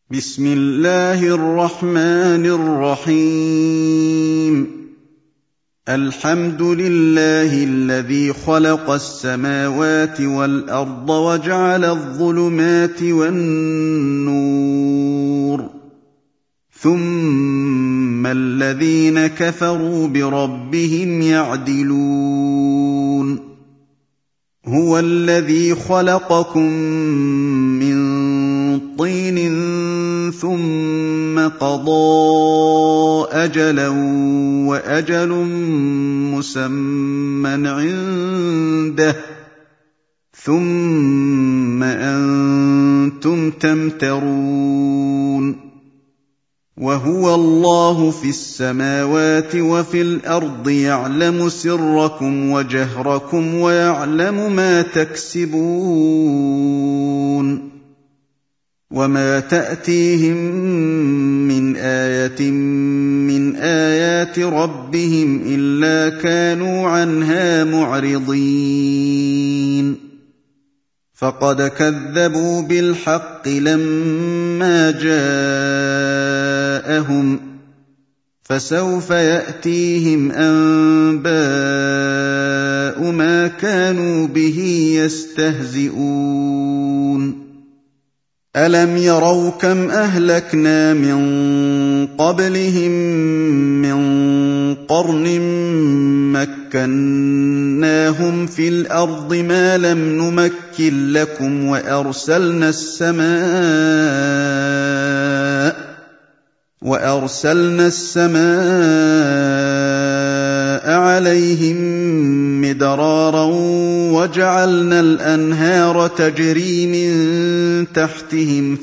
بسم الله الرحمن الرحيم. الحمد لله الذي خلق السماوات والأرض وجعل الظلمات والنور، ثم الذين كفروا بربهم يعدلون. هو الذي خلقكم من طين ثم قضى أجلا وأجل مسمى عنده، ثم أنتم تمترون. وهو الله في السماوات وفي الأرض، يعلم سركم وجهركم ويعلم ما تكسبون. وما تأتيهم من آية من آيات ربهم إلا كانوا عنها معرضين. فقد كذبوا بالحق لما جاءهم، فسوف يأتيهم أنباء ما كانوا به يستهزئون. ألم يروا كم أهلكنا من قبلهم من قرن مكناهم في الأرض ما لم نمكن لكم، وأرسلنا السماء عليهم مدرارا، وجعلنا الأنهار تجري من تحتهم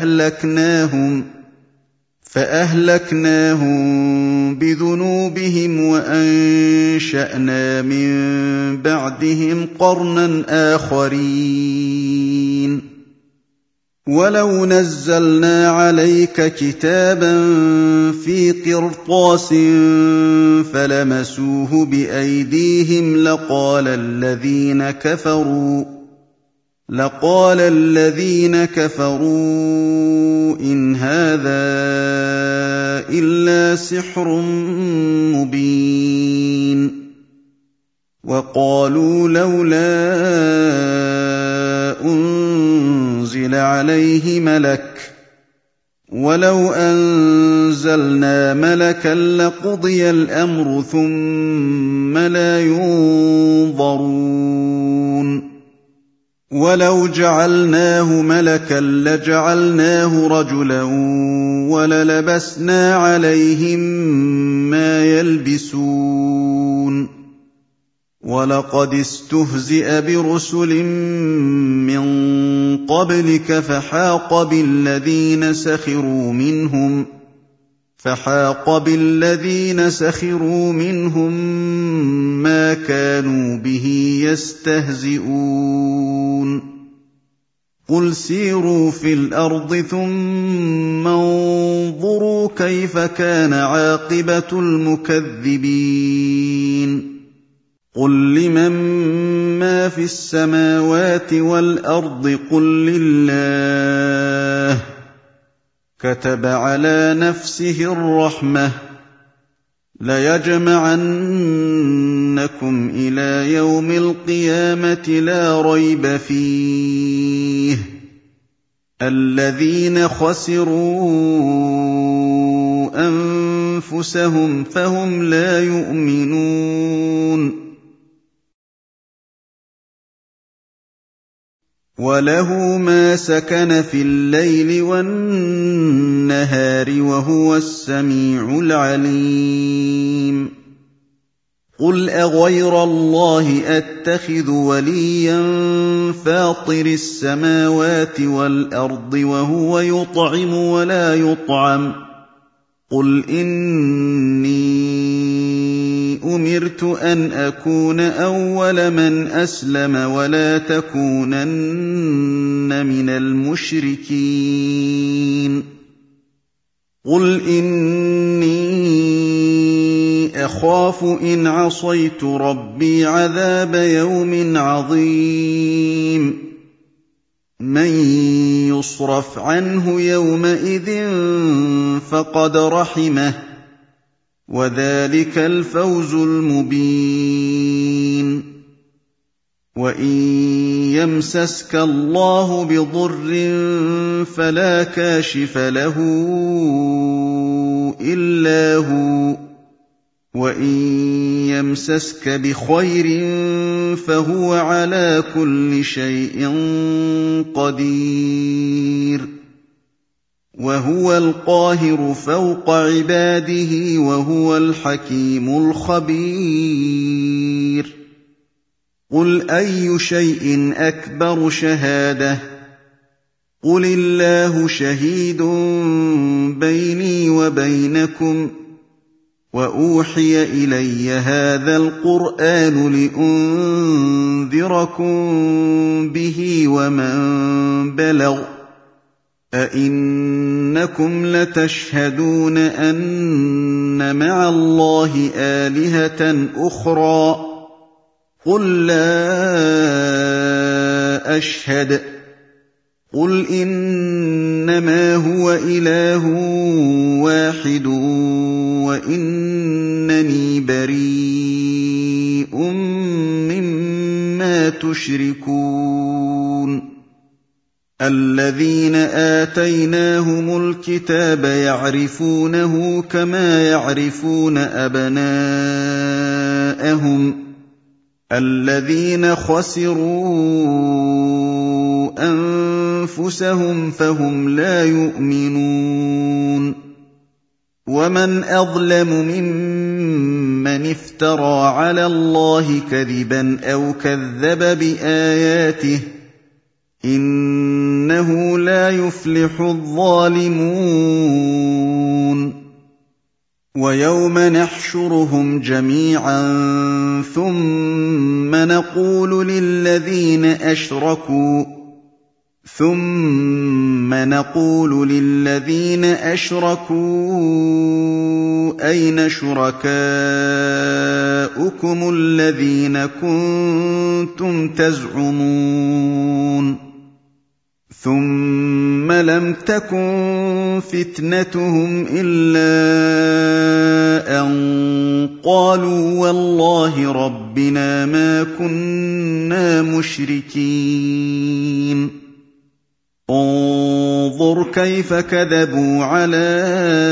فأهلكناهم بذنوبهم، وأنشأنا من بعدهم قرنا آخرين. ولو نزلنا عليك كتابا في قرطاس فلمسوه بأيديهم لقال الذين كفروا إن هذا إلا سحر مبين. وقالوا لولا أنزل عليه ملك، ولو أنزلنا ملكا لقضي الأمر ثم لا ينظرون. ولو جعلناه ملكا لجعلناه رجلا وللبسنا عليهم ما يلبسون. ولقد استهزئ برسل من قبلك فحاق بالذين سخروا منهم ما كانوا به يستهزئون. قل سيروا في الأرض ثم انظروا كيف كان عاقبة المكذبين. قل لمن ما في السماوات والأرض قل لله. كتب على نفسه الرحمة ليجمعنكم إلى يوم القيامة لا ريب فيه. الذين خسروا أنفسهم فهم لا يؤمنون. وله ما سكن في الليل والنهار وهو السميع العليم. قل أغير الله أتخذ وليا فاطر السماوات والأرض وهو يطعم ولا يطعم. قل إني أمرت أن أكون أول من أسلم ولا تكونن من المشركين. قل إني أخاف إن عصيت ربي عذاب يوم عظيم. مَن يُصْرَفْ عَنْهُ يَوْمَئِذٍ فَقَدْ رَحِمَهُ ۚ وَذَٰلِكَ الْفَوْزُ الْمُبِينُ وَإِن يَمْسَسْكَ اللَّهُ بِضُرٍّ فَلَا كَاشِفَ لَهُ إِلَّا هُوَ ۖ وَإِن يَمْسَسْكَ بِخَيْرٍ فَهُوَ عَلَىٰ كُلِّ شَيْءٍ قَدِيرٌ وَهُوَ الْقَاهِرُ فَوْقَ عِبَادِهِ وَهُوَ الْحَكِيمُ الْخَبِيرُ قُلْ أَيُّ شَيْءٍ أَكْبَرُ شَهَادَةً ۖ قُلِ اللَّهُ شَهِيدٌ بَيْنِي وَبَيْنَكُمْ ۚ وَأُوحِيَ إِلَيَّ هَٰذَا الْقُرْآنُ لِأُنذِرَكُم بِهِ وَمَن بَلَغَ ۚ أَئِنَّكُمْ لَتَشْهَدُونَ أَنَّ مَعَ اللَّهِ آلِهَةً أُخْرَىٰ ۚ قُل لَّا أَشْهَدُ ۚ قُلْ إِنَّمَا هُوَ إِلَٰهٌ وَاحِدٌ وَإِنَّنِي بَرِيءٌ مِّمَّا تُشْرِكُونَ الَّذِينَ آتَيْنَاهُمُ الْكِتَابَ يَعْرِفُونَهُ كَمَا يَعْرِفُونَ أَبْنَاءَهُمُ ۘ الَّذِينَ خَسِرُوا أَنفُسَهُمْ فَهُمْ لَا يُؤْمِنُونَ وَمَنْ أَظْلَمُ مِمَّنِ افْتَرَىٰ عَلَى اللَّهِ كَذِبًا أَوْ كَذَّبَ بِآيَاتِهِ ۚ إِنَّهُ لَا يُفْلِحُ الظَّالِمُونَ وَيَوْمَ نَحْشُرُهُمْ جَمِيعًا ثُمَّ نَقُولُ لِلَّذِينَ أَشْرَكُوا أَيْنَ شُرَكَاؤُكُمُ الَّذِينَ كُنتُمْ تَزْعُمُونَ ثُمَّ لَمْ تَكُن فِتْنَتُهُمْ إِلَّا أَن قَالُوا وَاللَّهِ رَبِّنَا مَا كُنَّا مُشْرِكِينَ انظُرْ كَيْفَ كَذَبُوا عَلَىٰ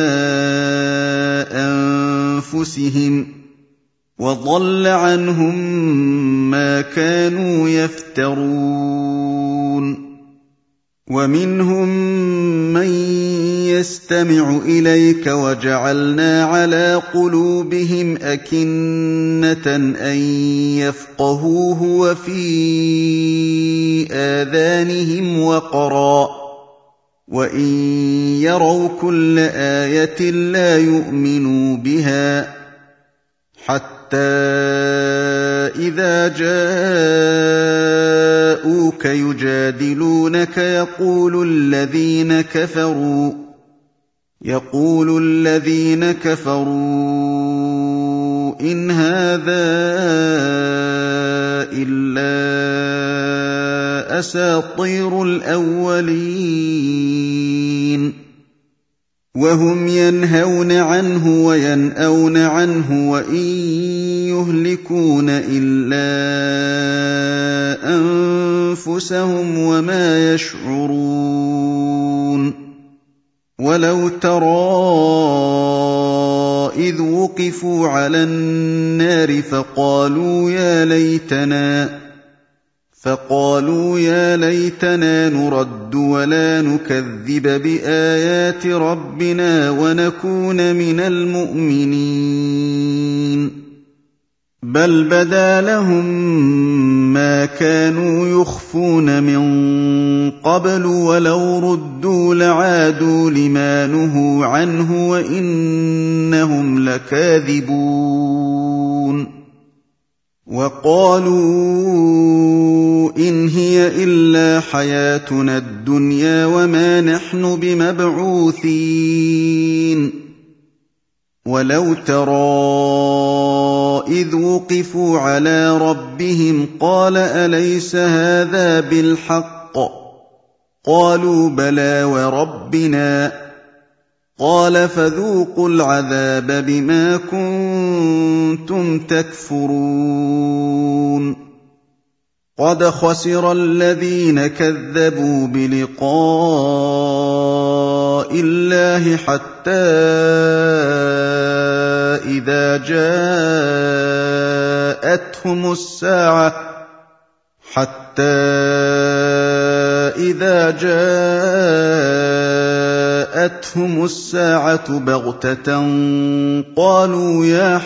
أَنفُسِهِمْ ۖ وَضَلَّ عَنْهُم مَّا كَانُوا يَفْتَرُونَ وَمِنْهُم مَّن يَسْتَمِعُ إِلَيْكَ وَجَعَلْنَا عَلَىٰ قُلُوبِهِمْ أَكِنَّةً أَن يَفْقَهُوهُ وَفِي آذَانِهِمْ وَقْرًا ۚ وَإِن يَرَوْا كُلَّ آيَةٍ لَّا يُؤْمِنُوا بِهَا ۚ حَتَّىٰ إِذَا جَاءُوكَ يُجَادِلُونَكَ يَقُولُ الَّذِينَ كَفَرُوا إِنْ هَٰذَا إِلَّا أَسَاطِيرُ الْأَوَّلِينَ وَهُمْ يَنْهَوْنَ عَنْهُ وَيَنْأَوْنَ عَنْهُ وَإِن يُهْلِكُونَ إِلَّا أَنفُسَهُمْ وَمَا يَشْعُرُونَ وَلَوْ تَرَىٰ إِذْ وُقِفُوا عَلَى النَّارِ فَقَالُوا يَا لَيْتَنَا نُرَدُّ وَلَا نُكَذِّبَ بِآيَاتِ رَبِّنَا وَنَكُونَ مِنَ الْمُؤْمِنِينَ بَلْ بَدَا لَهُم مَّا كَانُوا يُخْفُونَ مِن قَبْلُ وَلَوْ رُدُّوا لَعَادُوا لِمَا نُهُوا عَنْهُ وَإِنَّهُمْ لَكَاذِبُونَ وَقَالُوا إِنْ هِيَ إِلَّا حَيَاتُنَا الدُّنْيَا وَمَا نَحْنُ بِمَبْعُوثِينَ وَلَوْ تَرَىٰ إِذْ وُقِفُوا عَلَىٰ رَبِّهِمْ قَالَ أَلَيْسَ هَٰذَا بِالْحَقِّ ۖ قالوا بلى وربنا قال فذوقوا العذاب بما كنتم تكفرون قد خسر الذين كذبوا بلقاء الله حتى إذا جاءتهم الساعة بغتة قالوا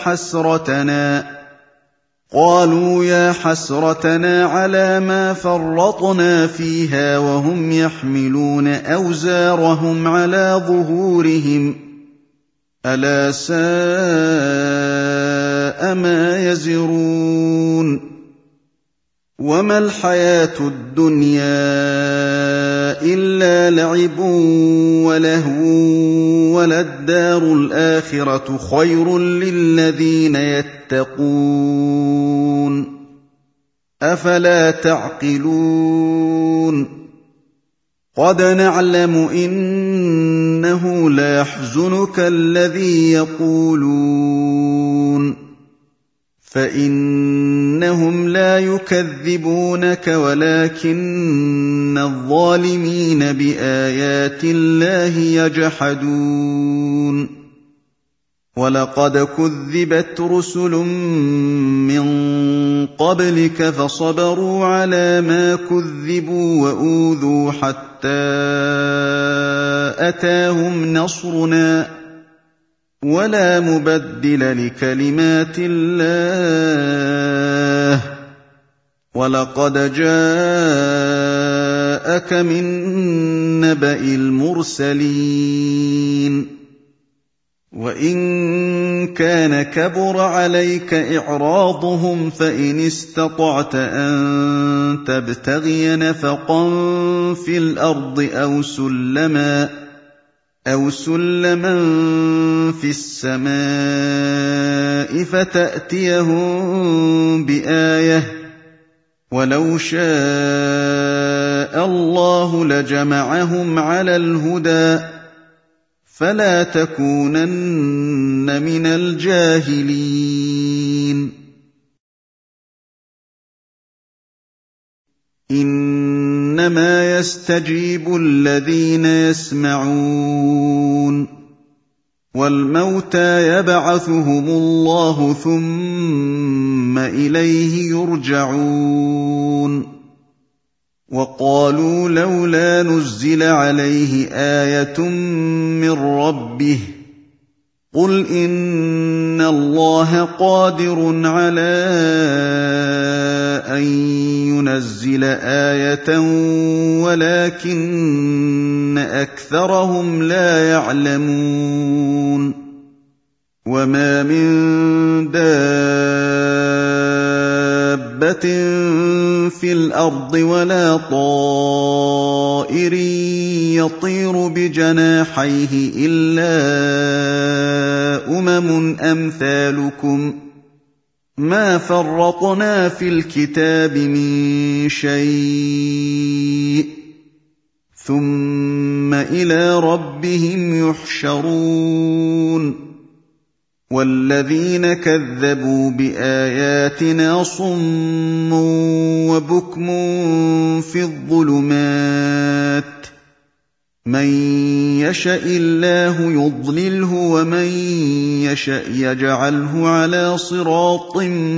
يا حسرتنا على ما فرطنا فيها وهم يحملون أوزارهم على ظهورهم ألا ساء ما يزرون وما الحياة الدنيا إلا لعب ولهو وللدار الآخرة خير للذين يتقون أفلا تعقلون قد نعلم إنه ليحزنك الذي يقولون فإنهم لا يكذبونك ولكن الظالمين بآيات الله يجحدون ولقد كذبت رسل من قبلك فصبروا على ما كذبوا وأوذوا حتى أتاهم نصرنا ولا مبدل لكلمات الله ولقد جاءك من نبأ المرسلين وإن كان كبر عليك إعراضهم فإن استطعت أن تبتغي نفقا في الأرض أو سلما في السماء فتأتيهم بآية ولو شاء الله لجمعهم على الهدى فلا تكونن من الجاهلين إنما يستجيب الذين يسمعون والموتى يبعثهم الله ثم إليه يرجعون وقالوا لولا نزل عليه آية من ربه قل إن الله قادر على أن ينزل آية ولكن أكثرهم لا يعلمون وما من دابة في الأرض ولا طائر يطير بجناحيه إلا أمثالكم ما فرطنا في الكتاب من شيء ثم إلى ربهم يحشرون والذين كذبوا بآياتنا صم وبكم في الظلمات من يشاء الله يضلله ومن يشاء يجعله على صراط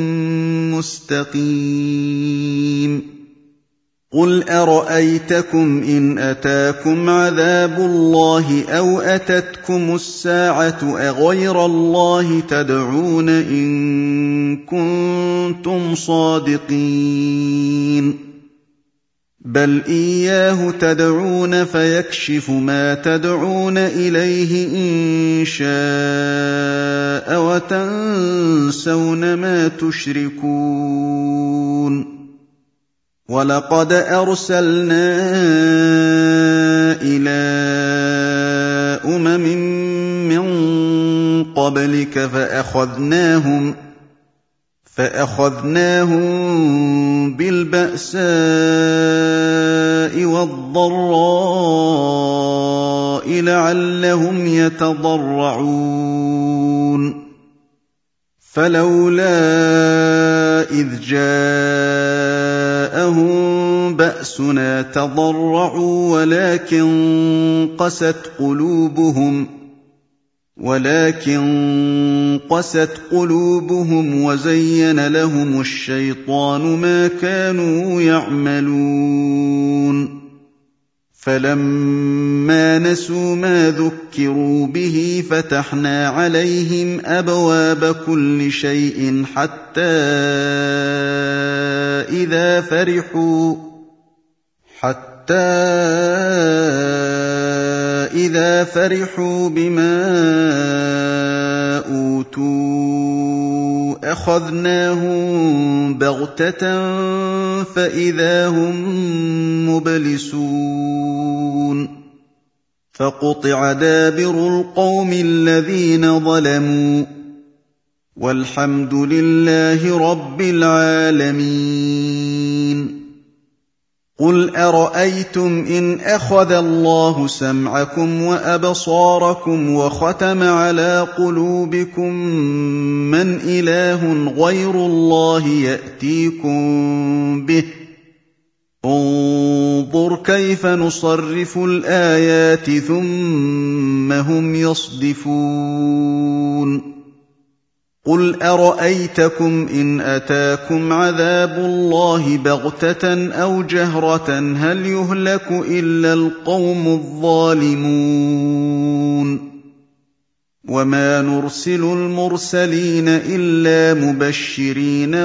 مستقيم قل أرأيتكم إن أتاكم عذاب الله أو أتتكم الساعة أغير الله تدعون إن كنتم صادقين بل إياه تدعون فيكشف ما تدعون إليه إن شاء وتنسون ما تشركون ولقد أرسلنا إلى من قبلك فأخذناهم بالبأساء والضراء لعلهم يتضرعون فلولا إذ جاءهم بأسنا تضرعوا ولكن قست قلوبهم وزين لهم الشيطان ما كانوا يعملون فلما نسوا ما ذكروا به فتحنا عليهم أبواب كل شيء حتى إذا فرحوا بما أوتوا أخذناهم بغتة فإذا هم مبلسون فقطع دابر القوم الذين ظلموا والحمد لله رب العالمين قل أرأيتم إن أخذ الله سمعكم وأبصاركم وختم على قلوبكم من إله غير الله يأتيكم به انظر كيف نصرف الآيات ثم هم يصدفون قل أرأيتكم إن أتاكم عذاب الله بغتة أو جهرة هل يهلك إلا القوم الظالمون وما نرسل المرسلين إلا مبشرين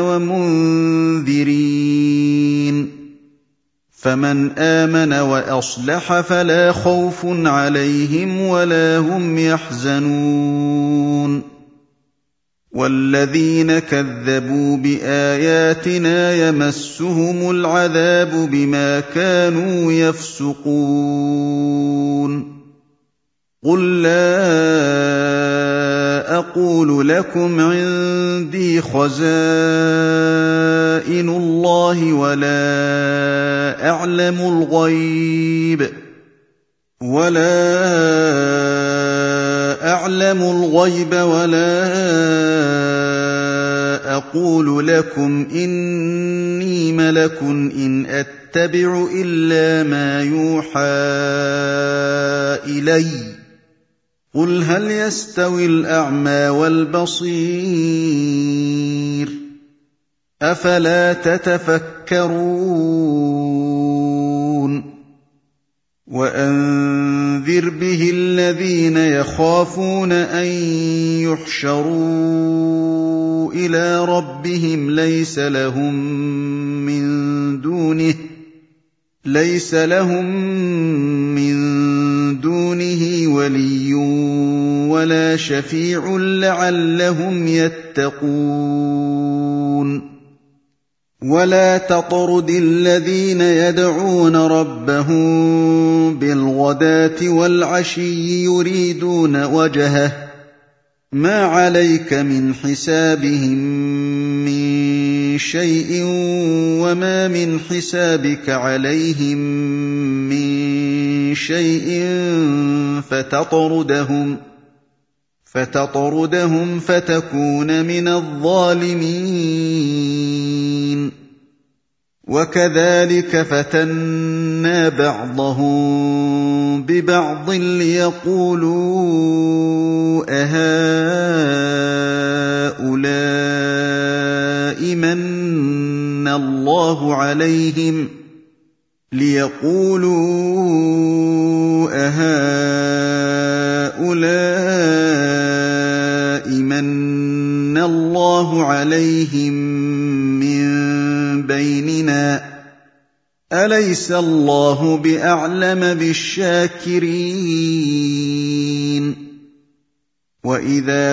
ومنذرين فمن آمن وأصلح فلا خوف عليهم ولا هم يحزنون والذين كذبوا بآياتنا يمسهم العذاب بما كانوا يفسقون قل لا أقول لكم عندي خزائن الله ولا أعلم الغيب ولا أقول لكم إني ملك إن أتبع إلا ما يوحى إلي قل هل يستوي الأعمى والبصير أفلا تتفكرون وأنذر به الذين يخافون أن يحشروا إلى ربهم ليس لهم من دونه ولي ولا شفيع لعلهم يتقون ولا تطرد الذين يدعون ربهم بالغداة والعشي يريدون وجهه ما عليك من حسابهم من شيء وما من حسابك عليهم من شيء فتطردهم فتكون من الظالمين وكذلك فتنا بعضهم ببعض ليقولوا أهؤلاء من الله عليهم من بيننا أليس الله بأعلم بالشاكرين وإذا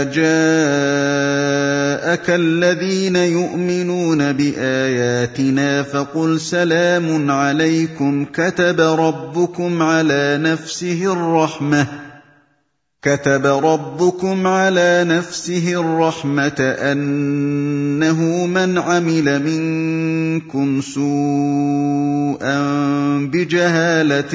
جاءك الذين يؤمنون بآياتنا فقل سلام عليكم كتب كتب ربكم على نفسه الرحمة أنه من عمل منكم سوءا بجهالة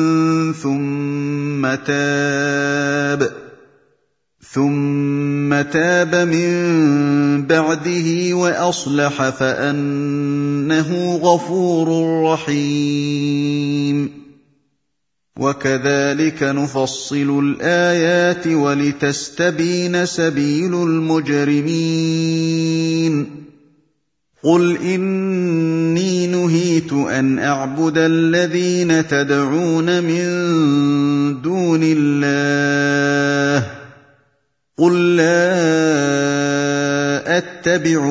ثم تاب من بعده وأصلح فأنه غفور رحيم. وكذلك نفصل الآيات ولتستبين سبيل المجرمين. قل إني نهيت أن أعبد الذين تدعون من دون الله قل لا أتبع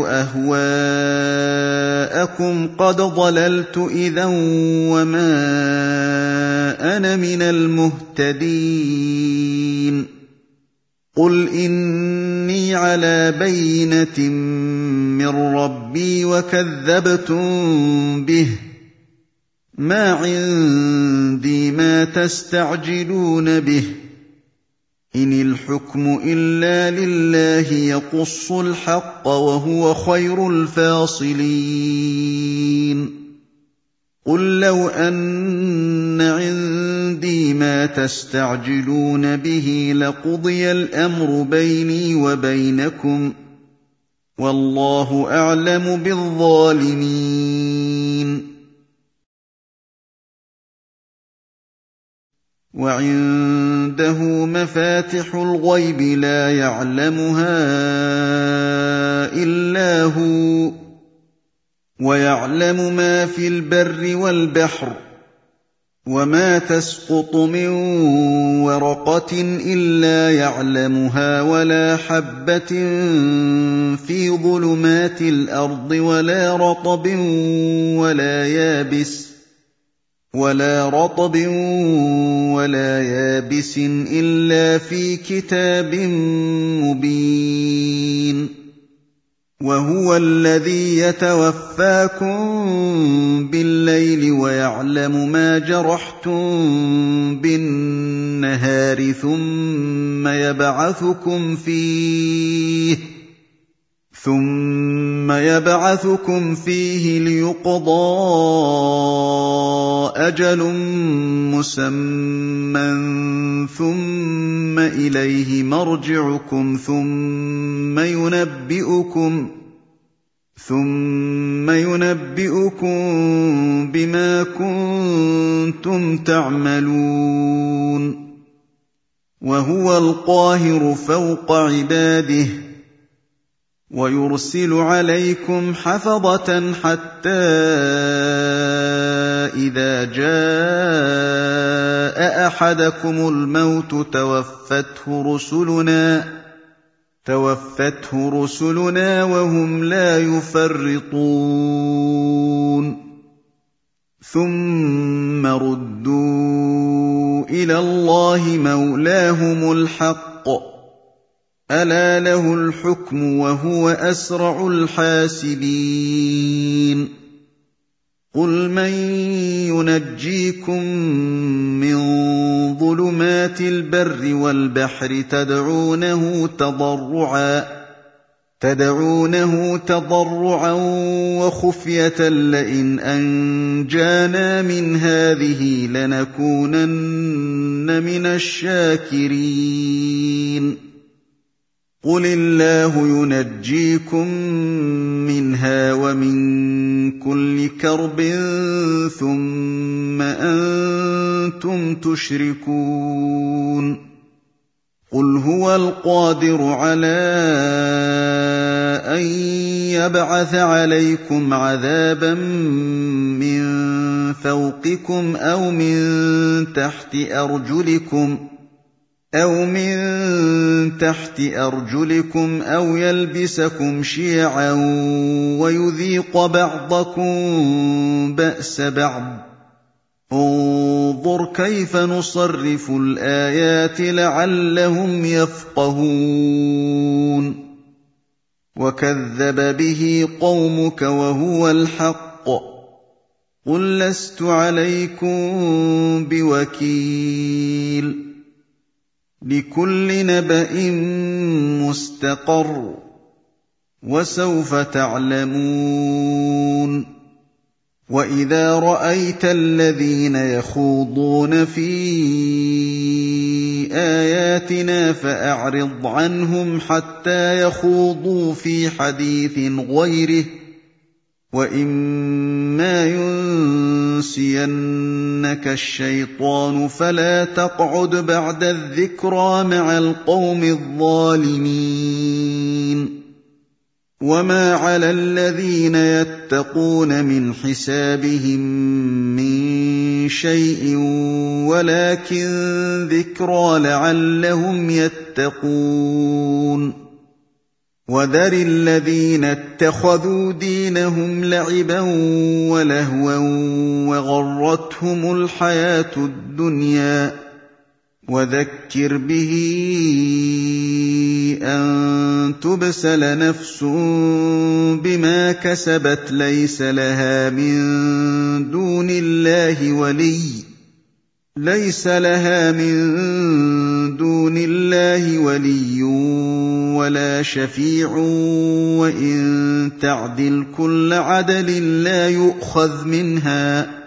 أهواءكم قد ضللت إذا وما أنا من المهتدين. قل إني على بينة من ربي وكذبتم به ما عندي ما تستعجلون به إن الحكم إلا لله يقص الحق وهو خير الفاصلين. قل لو أن عندي ما تستعجلون به لقضي الأمر بيني وبينكم والله أعلم بالظالمين. وعنده مفاتح الغيب لا يعلمها إلا هو ويعلم ما في البر والبحر وما تسقط من ورقة إلا يعلمها ولا حبة في ظلمات الأرض ولا رطب ولا يابس إلا في كتاب مبين. وهو الذي يتوفاكم بالليل ويعلم ما جرحتم بالنهار ثم يبعثكم فيه ليقضى أجل مسمى ثم إليه مرجعكم ثم ينبئكم بما كنتم تعملون. وهو القاهر فوق عباده ويرسل عليكم حفظة حتى إذا جاء أحدكم الموت توفته رسلنا وهم لا يفرطون. ثم ردوا إلى الله مولاهم الحق ألا له الحكم وهو أسرع الحاسبين. قل من ينجيكم من ظلمات البر والبحر تدعونه تضرعا وخفية لئن أنجانا من هذه لنكونن من الشاكرين. قل الله ينجيكم منها ومن كل كرب ثم أنتم تشركون. قل هو القادر على أن يبعث عليكم عذابا من فوقكم أو من تحت أرجلكم أو يلبسكم شيعا ويذيق بعضكم بأس بعض. انظر كيف نصرف الآيات لعلهم يفقهون. وكذب به قومك وهو الحق قل لست عليكم بوكيل. لِكُلِّ نَبَإٍ مُّسْتَقَرٌّ ۚ وَسَوْفَ تَعْلَمُونَ. وَإِذَا رَأَيْتَ الَّذِينَ يَخُوضُونَ فِي آيَاتِنَا فَأَعْرِضْ عَنْهُمْ حَتَّىٰ يَخُوضُوا فِي حَدِيثٍ غَيْرِهِ ۚ وَإِمَّا يُنسِيَنَّكَ الشَّيْطَانُ فَلَا تَقْعُدْ بَعْدَ الذِّكْرَىٰ مَعَ الْقَوْمِ الظَّالِمِينَ. وَمَا عَلَى الَّذِينَ يَتَّقُونَ مِنْ حِسَابِهِم مِّن شَيْءٍ وَلَٰكِن ذِكْرَىٰ لَعَلَّهُمْ يَتَّقُونَ. وَذَرِ الَّذِينَ اتَّخَذُوا دِينَهُمْ لَعِبًا وَلَهْوًا وَغَرَّتْهُمُ الْحَيَاةُ الدُّنْيَا ۚ وَذَكِّرْ بِهِ أَن تُبْسَلَ نَفْسٌ بِمَا كَسَبَتْ لَيْسَ لَهَا مِن دُونِ اللَّهِ وَلِيٌّ وَلَا شَفِيعٌ وَإِن تَعْدِلْ كُلَّ عَدْلٍ لَّا يُؤْخَذْ مِنْهَا ۗ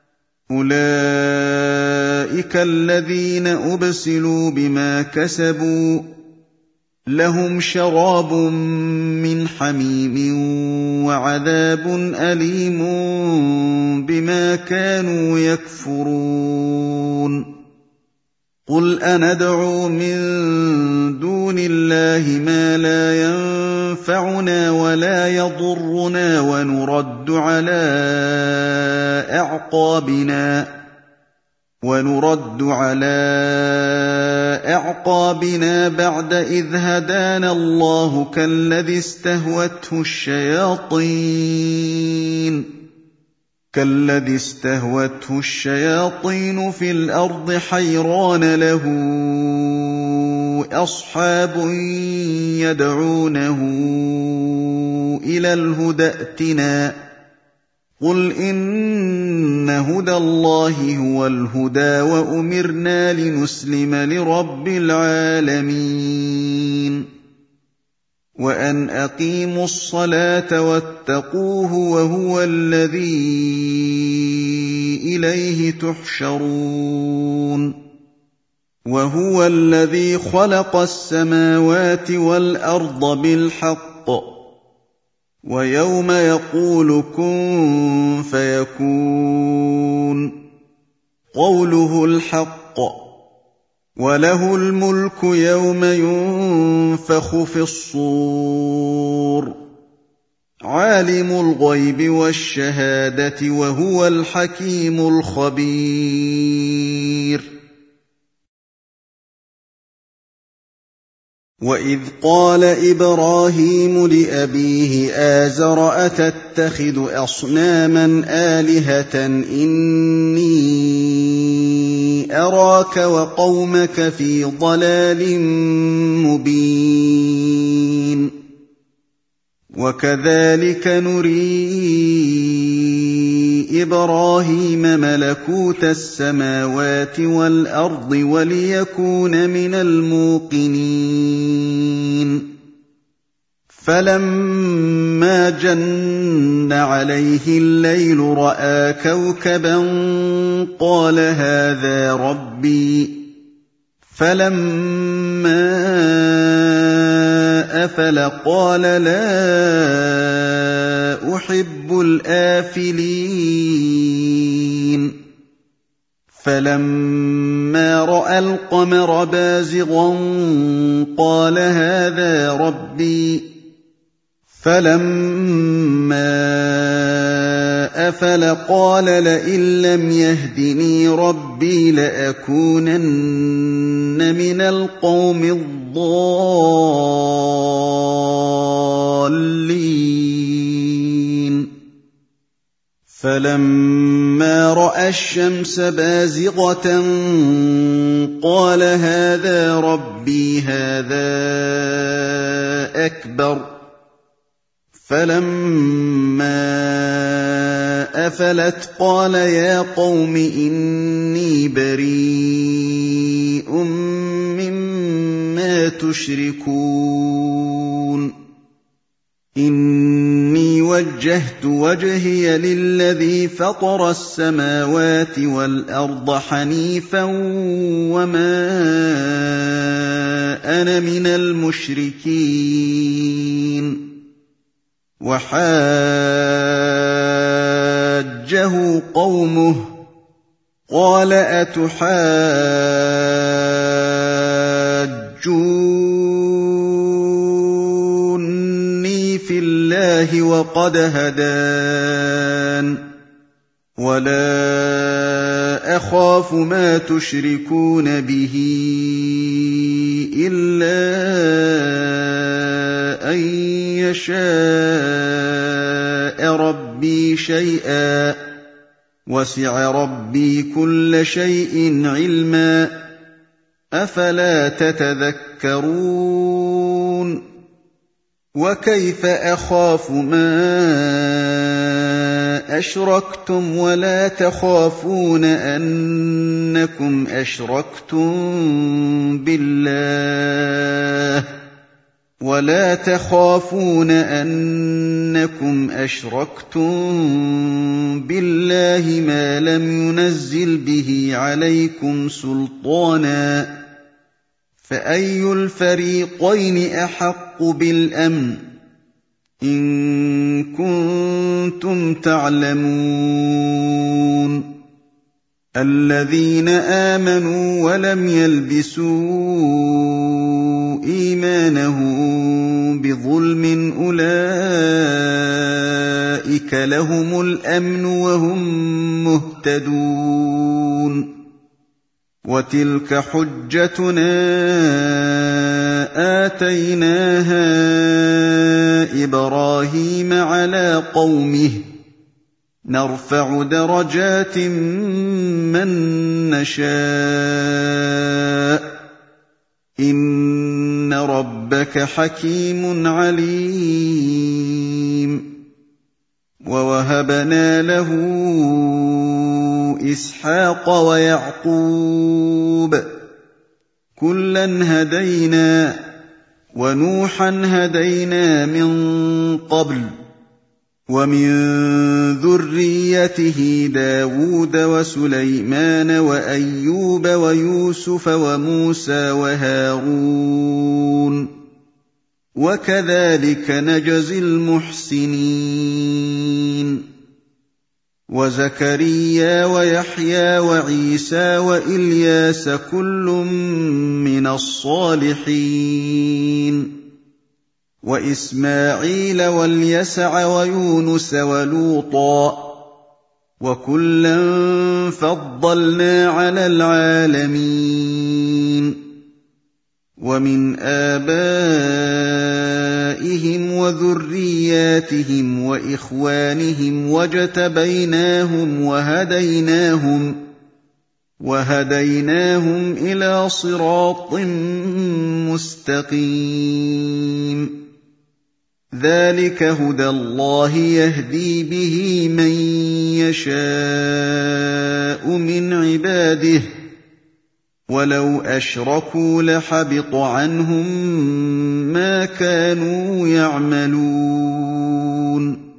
أُولَٰئِكَ الَّذِينَ أُبْسِلُوا بِمَا كَسَبُوا ۖ لَهُمْ شَرَابٌ مِّنْ حَمِيمٍ وَعَذَابٌ أَلِيمٌ بِمَا كَانُوا يَكْفُرُونَ. قُلْ أَنَدْعُو مِن دُونِ اللَّهِ مَا لَا يَنفَعُنَا وَلَا يَضُرُّنَا وَنُرَدُّ عَلَىٰ أَعْقَابِنَا بَعْدَ إِذْ هَدَانَا اللَّهُ كَالَّذِي اسْتَهْوَتْهُ الشَّيَاطِينُ فِي الْأَرْضِ حَيْرَانَ لَهُ أَصْحَابٌ يَدْعُونَهُ إِلَى الْهُدَى ائْتِنَا ۗ قُلْ إِنَّ هُدَى اللَّهِ هُوَ الْهُدَىٰ وَأُمِرْنَا لِنُسْلِمَ لِرَبِّ الْعَالَمِينَ. وَأَنْ أَقِيمُوا الصَّلَاةَ وَاتَّقُوهُ وَهُوَ الَّذِي إِلَيْهِ تُحْشَرُونَ. وَهُوَ الَّذِي خَلَقَ السَّمَاوَاتِ وَالْأَرْضَ بِالْحَقِّ ۖ وَيَوْمَ يَقُولُ كُن فَيَكُونُ قَوْلُهُ الْحَقُّ ۚ وَلَهُ الْمُلْكُ يَوْمَ يُنفَخُ فِي الصُّورِ ۚ عَالِمُ الْغَيْبِ وَالشَّهَادَةِ ۖ وَهُوَ الْحَكِيمُ الْخَبِيرُ. وَإِذْ قَالَ إِبْرَاهِيمُ لِأَبِيهِ آزَرَ أَتَتَّخِذُ أَصْنَامًا آلِهَةً إِنِّي أَرَاكَ وَقَوْمَكَ فِي ضَلَالٍ مُّبِينٍ. وَكَذَٰلِكَ نُرِي إِبْرَاهِيمَ مَلَكُوتَ السَّمَاوَاتِ وَالْأَرْضِ وَلِيَكُونَ مِنَ الْمُوقِنِينَ. فَلَمَّا جَنَّ عَلَيْهِ اللَّيْلُ رَأَىٰ كَوْكَبًا قَالَ هَٰذَا رَبِّي ۖ فَلَمَّا أَفَلَ قَالَ لَا أُحِبُّ الْآفِلِينَ. فَلَمَّا رَأَى الْقَمَرَ بَازِغًا قَالَ هَٰذَا رَبِّي ۖ فَلَمَّا أَفَلَ قَالَ لَئِن لَّمْ يَهْدِنِي رَبِّي لَأَكُونَنَّ مِنَ الْقَوْمِ الضَّالِّينَ. فَلَمَّا رَأَى الشَّمْسَ بَازِغَةً قَالَ هَٰذَا رَبِّي هَٰذَا أَكْبَرُ. فَلَمَّا أَفَلَتْ قَالَ يَا قَوْمِ إِنِّي بَرِيءٌ مِّمَّا تشركون إني وجهت وجهي للذي فطر السماوات والأرض حنيفا وما أنا من المشركين وحاجه قومه قال أتحاجوني في الله وقد هدان ولا أخاف ما تشركون به إلا أن يشاء ربي شيئا وسع ربي كل شيء علما أفلا تتذكرون وكيف أخاف ما أشركتم ولا تخافون أنكم أشركتم بالله ما لم ينزل به عليكم سلطانا فأي الفريقين أحق بالأمن إن كنتم تعلمون الذين آمنوا ولم يلبسوا إيمانهم بظلم أولئك لهم الأمن وهم مهتدون وتلك حجتنا آتيناها إبراهيم على قومه نرفع درجات من نشاء إن ربك حكيم عليم ووهبنا له إسحاق ويعقوب كلا هدينا ونوحا هدينا من قبل ومن ذريته داود وسليمان وأيوب ويوسف وموسى وهارون وكذلك نجزي المحسنين وزكريا ويحيى وعيسى وإلياس كل من الصالحين وإسماعيل واليسع ويونس ولوطا وكلا فضلنا على العالمين ومن آبائهم وذرياتهم وإخوانهم واجتبيناهم وهديناهم إلى صراط مستقيم ذلك هدى الله يهدي به من يشاء من عباده ولو أشركوا لحبط عنهم ما كانوا يعملون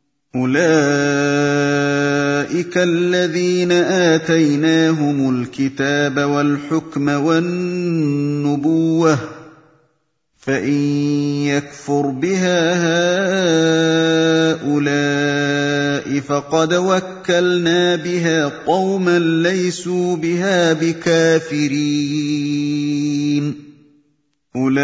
أولئك الذين آتيناهم الكتاب والحكم والنبوة فإن يكفر بها هؤلاء فقد وكلنا بها قوما ليسوا بها بكافرين أولئك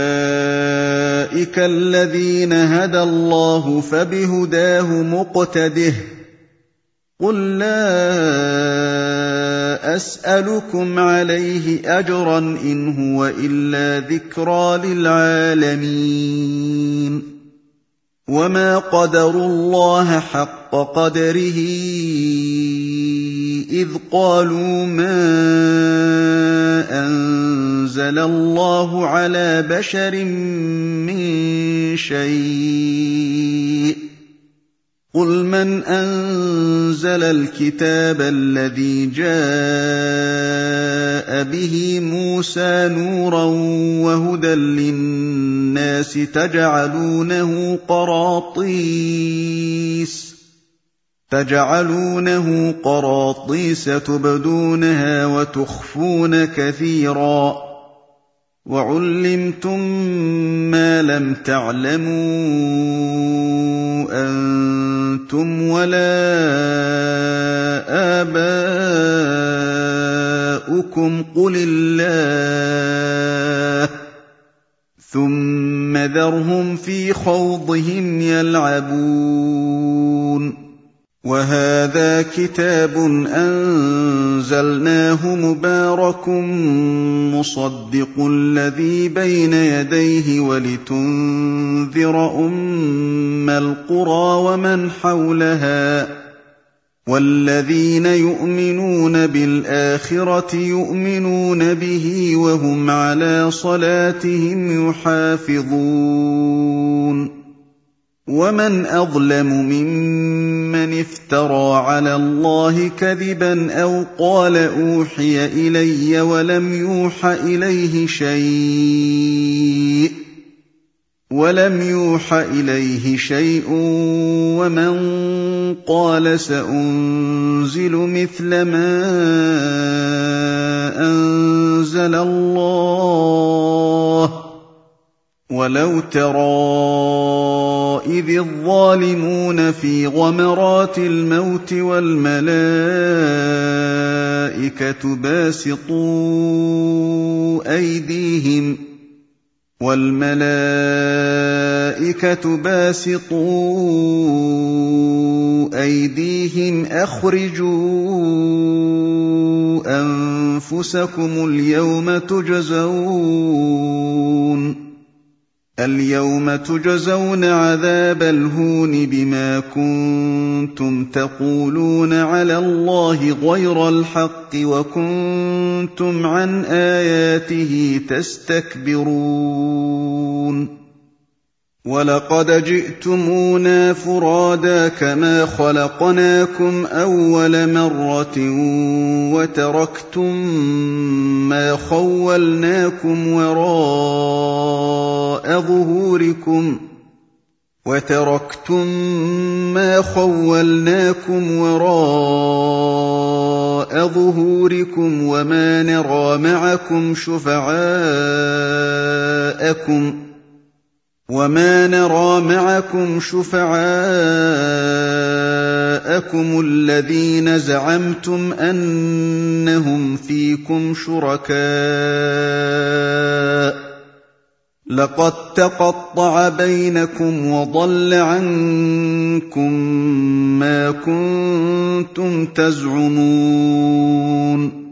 الذين هدى الله فبهداه مقتده قل لا أسألكم عليه أجرا إن هو إلا ذكرى للعالمين وما قدروا الله حق قدره إذ قالوا ما أنزل الله على بشر من شيء قُلْ مَنْ أَنزَلَ الْكِتَابَ الَّذِي جَاءَ بِهِ مُوسَىٰ نُورًا وَهُدًى لِّلنَّاسِ تَجْعَلُونَهُ قَرَاطِيسَ تُبْدُونَهَا وَتُخْفُونَ كَثِيرًا وَعُلِّمْتُم مَّا لَمْ تَعْلَمُوا أَنتُمْ وَلَا آبَاؤُكُمْ قُلِ اللَّهُ ثُمَّ ذَرْهُمْ فِي خَوْضِهِمْ يَلْعَبُونَ وَهَٰذَا كِتَابٌ أَنزَلْنَاهُ مُبَارَكٌ مُّصَدِّقُ الَّذِي بَيْنَ يَدَيْهِ وَلِتُنذِرَ أُمَّ الْقُرَىٰ وَمَنْ حَوْلَهَا ۚ وَالَّذِينَ يُؤْمِنُونَ بِالْآخِرَةِ يُؤْمِنُونَ بِهِ وَهُمْ عَلَىٰ صَلَاتِهِمْ يُحَافِظُونَ وَمَنْ أَظْلَمُ مِمَّنِ افْتَرَىٰ عَلَى اللَّهِ كَذِبًا أَوْ قَالَ أُوحِيَ إِلَيَّ وَلَمْ يُوحَ إِلَيْهِ شَيْءٌ وَمَنْ قَالَ سَأُنزِلُ مِثْلَ مَا أَنزَلَ اللَّهُ ۗ وَلَوْ تَرَىٰ إِذِ الظَّالِمُونَ فِي غَمَرَاتِ الْمَوْتِ وَالْمَلَائِكَةُ باسطوا أَيْدِيهِمْ أَخْرِجُوا أَنفُسَكُمُ الْيَوْمَ تُجْزَوْنَ عَذَابَ الْهُونِ بِمَا كُنتُمْ تَقُولُونَ عَلَى اللَّهِ غَيْرَ الْحَقِّ وَكُنتُمْ عَنْ آيَاتِهِ تَسْتَكْبِرُونَ وَلَقَدْ جِئْتُمُونَا فُرَادَىٰ كَمَا خَلَقْنَاكُمْ أَوَّلَ مَرَّةٍ وَتَرَكْتُم مَّا خَوَّلْنَاكُمْ وَرَاءَ ظُهُورِكُمْ وَمَا نَرَىٰ مَعَكُمْ شُفَعَاءَكُمُ الَّذِينَ زَعَمْتُمْ أَنَّهُمْ فِيكُمْ شُرَكَاءُ ۚ لَقَد تَّقَطَّعَ بَيْنَكُمْ وَضَلَّ عَنكُم مَّا كُنتُمْ تَزْعُمُونَ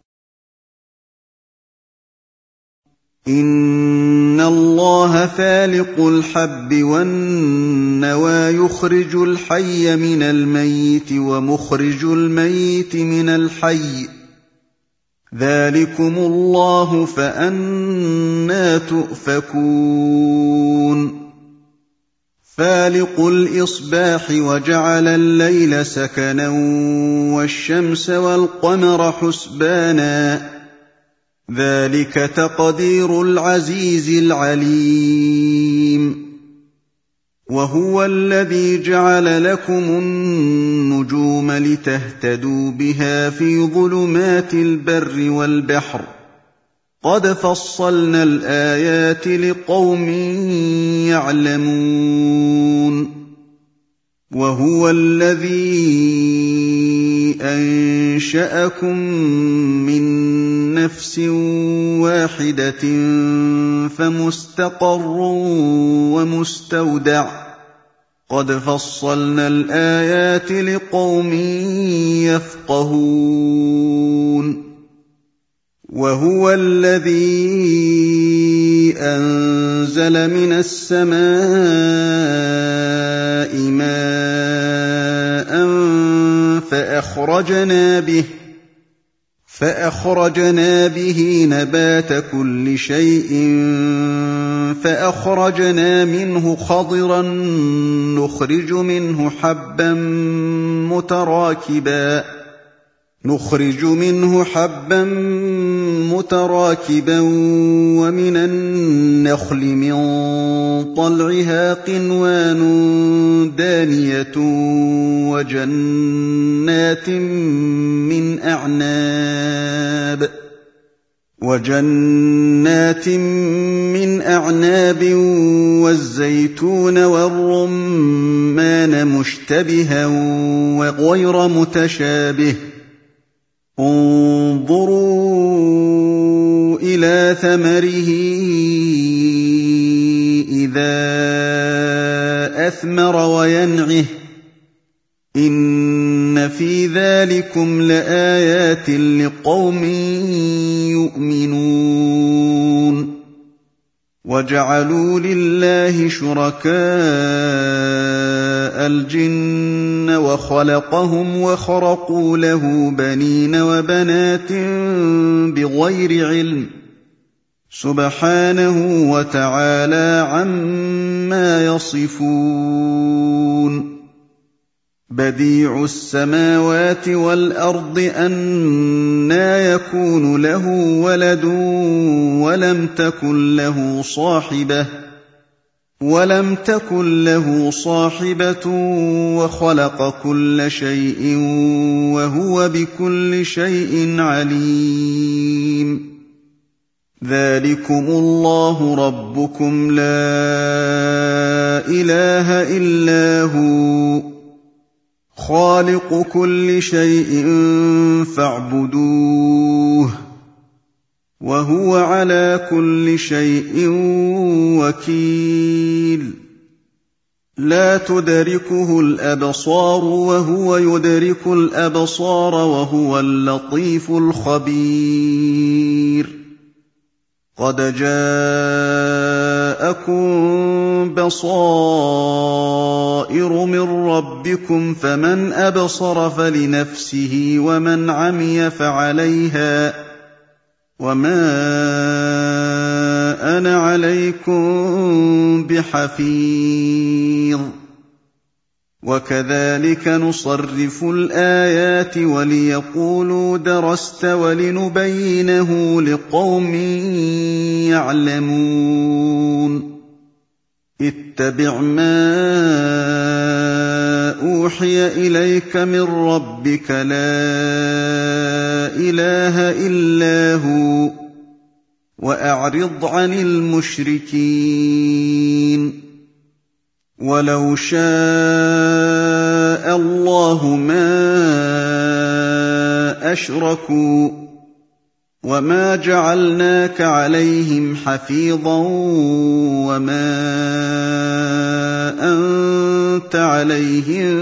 إِنَّ اللَّهَ فَالِقُ الْحَبِّ وَالنَّوَىٰ يُخْرِجُ الْحَيَّ مِنَ الْمَيِّتِ وَمُخْرِجُ الْمَيِّتِ مِنَ الْحَيِّ ۚ ذَٰلِكُمُ اللَّهُ فَأَنَّىٰ تُؤْفَكُونَ فَالِقُ الْإِصْبَاحِ وَجَعَلَ اللَّيْلَ سَكَنًا وَالشَّمْسَ وَالْقَمَرَ حُسْبَانًا ۚ ذَٰلِكَ تَقْدِيرُ الْعَزِيزِ الْعَلِيمِ وَهُوَ الَّذِي جَعَلَ لَكُمُ النُّجُومَ لِتَهْتَدُوا بِهَا فِي ظُلُمَاتِ الْبَرِّ وَالْبَحْرِ ۗ قَدْ فَصَّلْنَا الْآيَاتِ لِقَوْمٍ يَعْلَمُونَ وَهُوَ الَّذِي أَنشَأَكُم مِّن نَّفْسٍ وَاحِدَةٍ فَمُسْتَقَرٌّ وَمُسْتَوْدَعٌ ۗ قَدْ فَصَّلْنَا الْآيَاتِ لِقَوْمٍ يَفْقَهُونَ وَهُوَ الَّذِي أَنزَلَ مِنَ السَّمَاءِ مَاءً فأخرجنا به نبات كل شيء فأخرجنا منه خضرا نخرج منه حبا متراكبا ومن النخل من طلعها قنوان دانية وجنات من أعناب والزيتون والرمان مشتبها وغير متشابه انظروا إلى ثمره إذا أثمر وينعه إن في ذلكم لآيات لقوم يؤمنون وجعلوا لله شركاء الجن وخلقهم وخرقوا له بنين وبنات بغير علم سبحانه وتعالى عما يصفون بديع السماوات والأرض أنى يكون له ولد ولم تكن له صاحبة وخلق كل شيء وهو بكل شيء عليم ذلكم الله ربكم لا إله إلا هو خالق كل شيء فاعبدوه وهو على كل شيء وكيل لا تدركه الأبصار وهو يدرك الأبصار وهو اللطيف الخبير قد جاءكم بصائر من ربكم فمن أبصر فلنفسه ومن عمي فعليها وما أنا عليكم بحفيظ وكذلك نصرف الآيات وليقولوا درست ولنبينه لقوم يعلمون اتبع ما أوحي إليك من ربك لا إله إلا هو وأعرض عن المشركين ولو شاء الله ما أشركوا وما جعلناك عليهم حفيظا وما أنت عليهم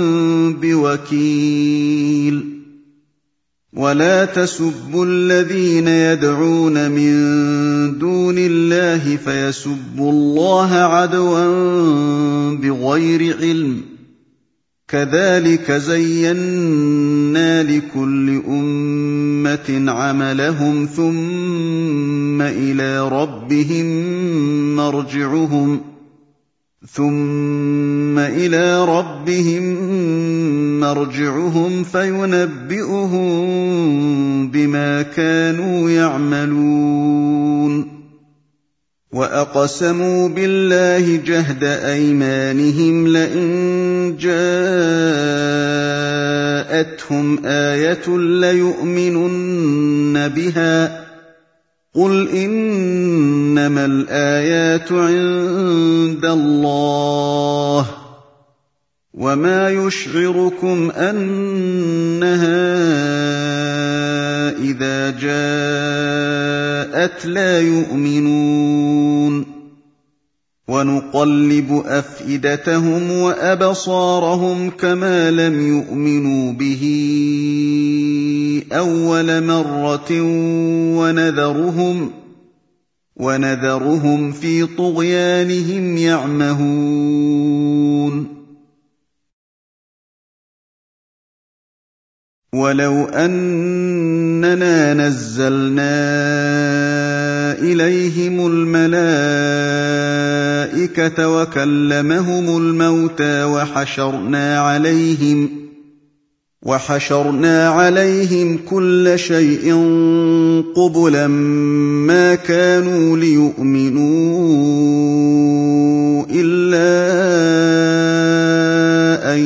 بوكيل ولا تسبوا الذين يدعون من دون الله فيسبوا الله عدوا بغير علم كذلك زينا لكل أمة عملهم ثم إلى ربهم مرجعهم فينبئهم بما كانوا يعملون وأقسموا بالله جهد أيمانهم لئن جاءتهم آية ليؤمنن بها قل إنما الآيات عند الله وما يشعركم أنها إذا جاءت لا يؤمنون ونقلب أفئدتهم وأبصارهم كما لم يؤمنوا به أول مرة ونذرهم في طغيانهم يعمهون وَلَوْ أَنَّنَا نَزَّلْنَا إِلَيْهِمُ الْمَلَائِكَةَ وَكَلَّمَهُمُ الْمَوْتَىٰ وَحَشَرْنَا عَلَيْهِمْ كُلَّ شَيْءٍ قُبُلًا مَّا كَانُوا لِيُؤْمِنُوا إِلَّا أَن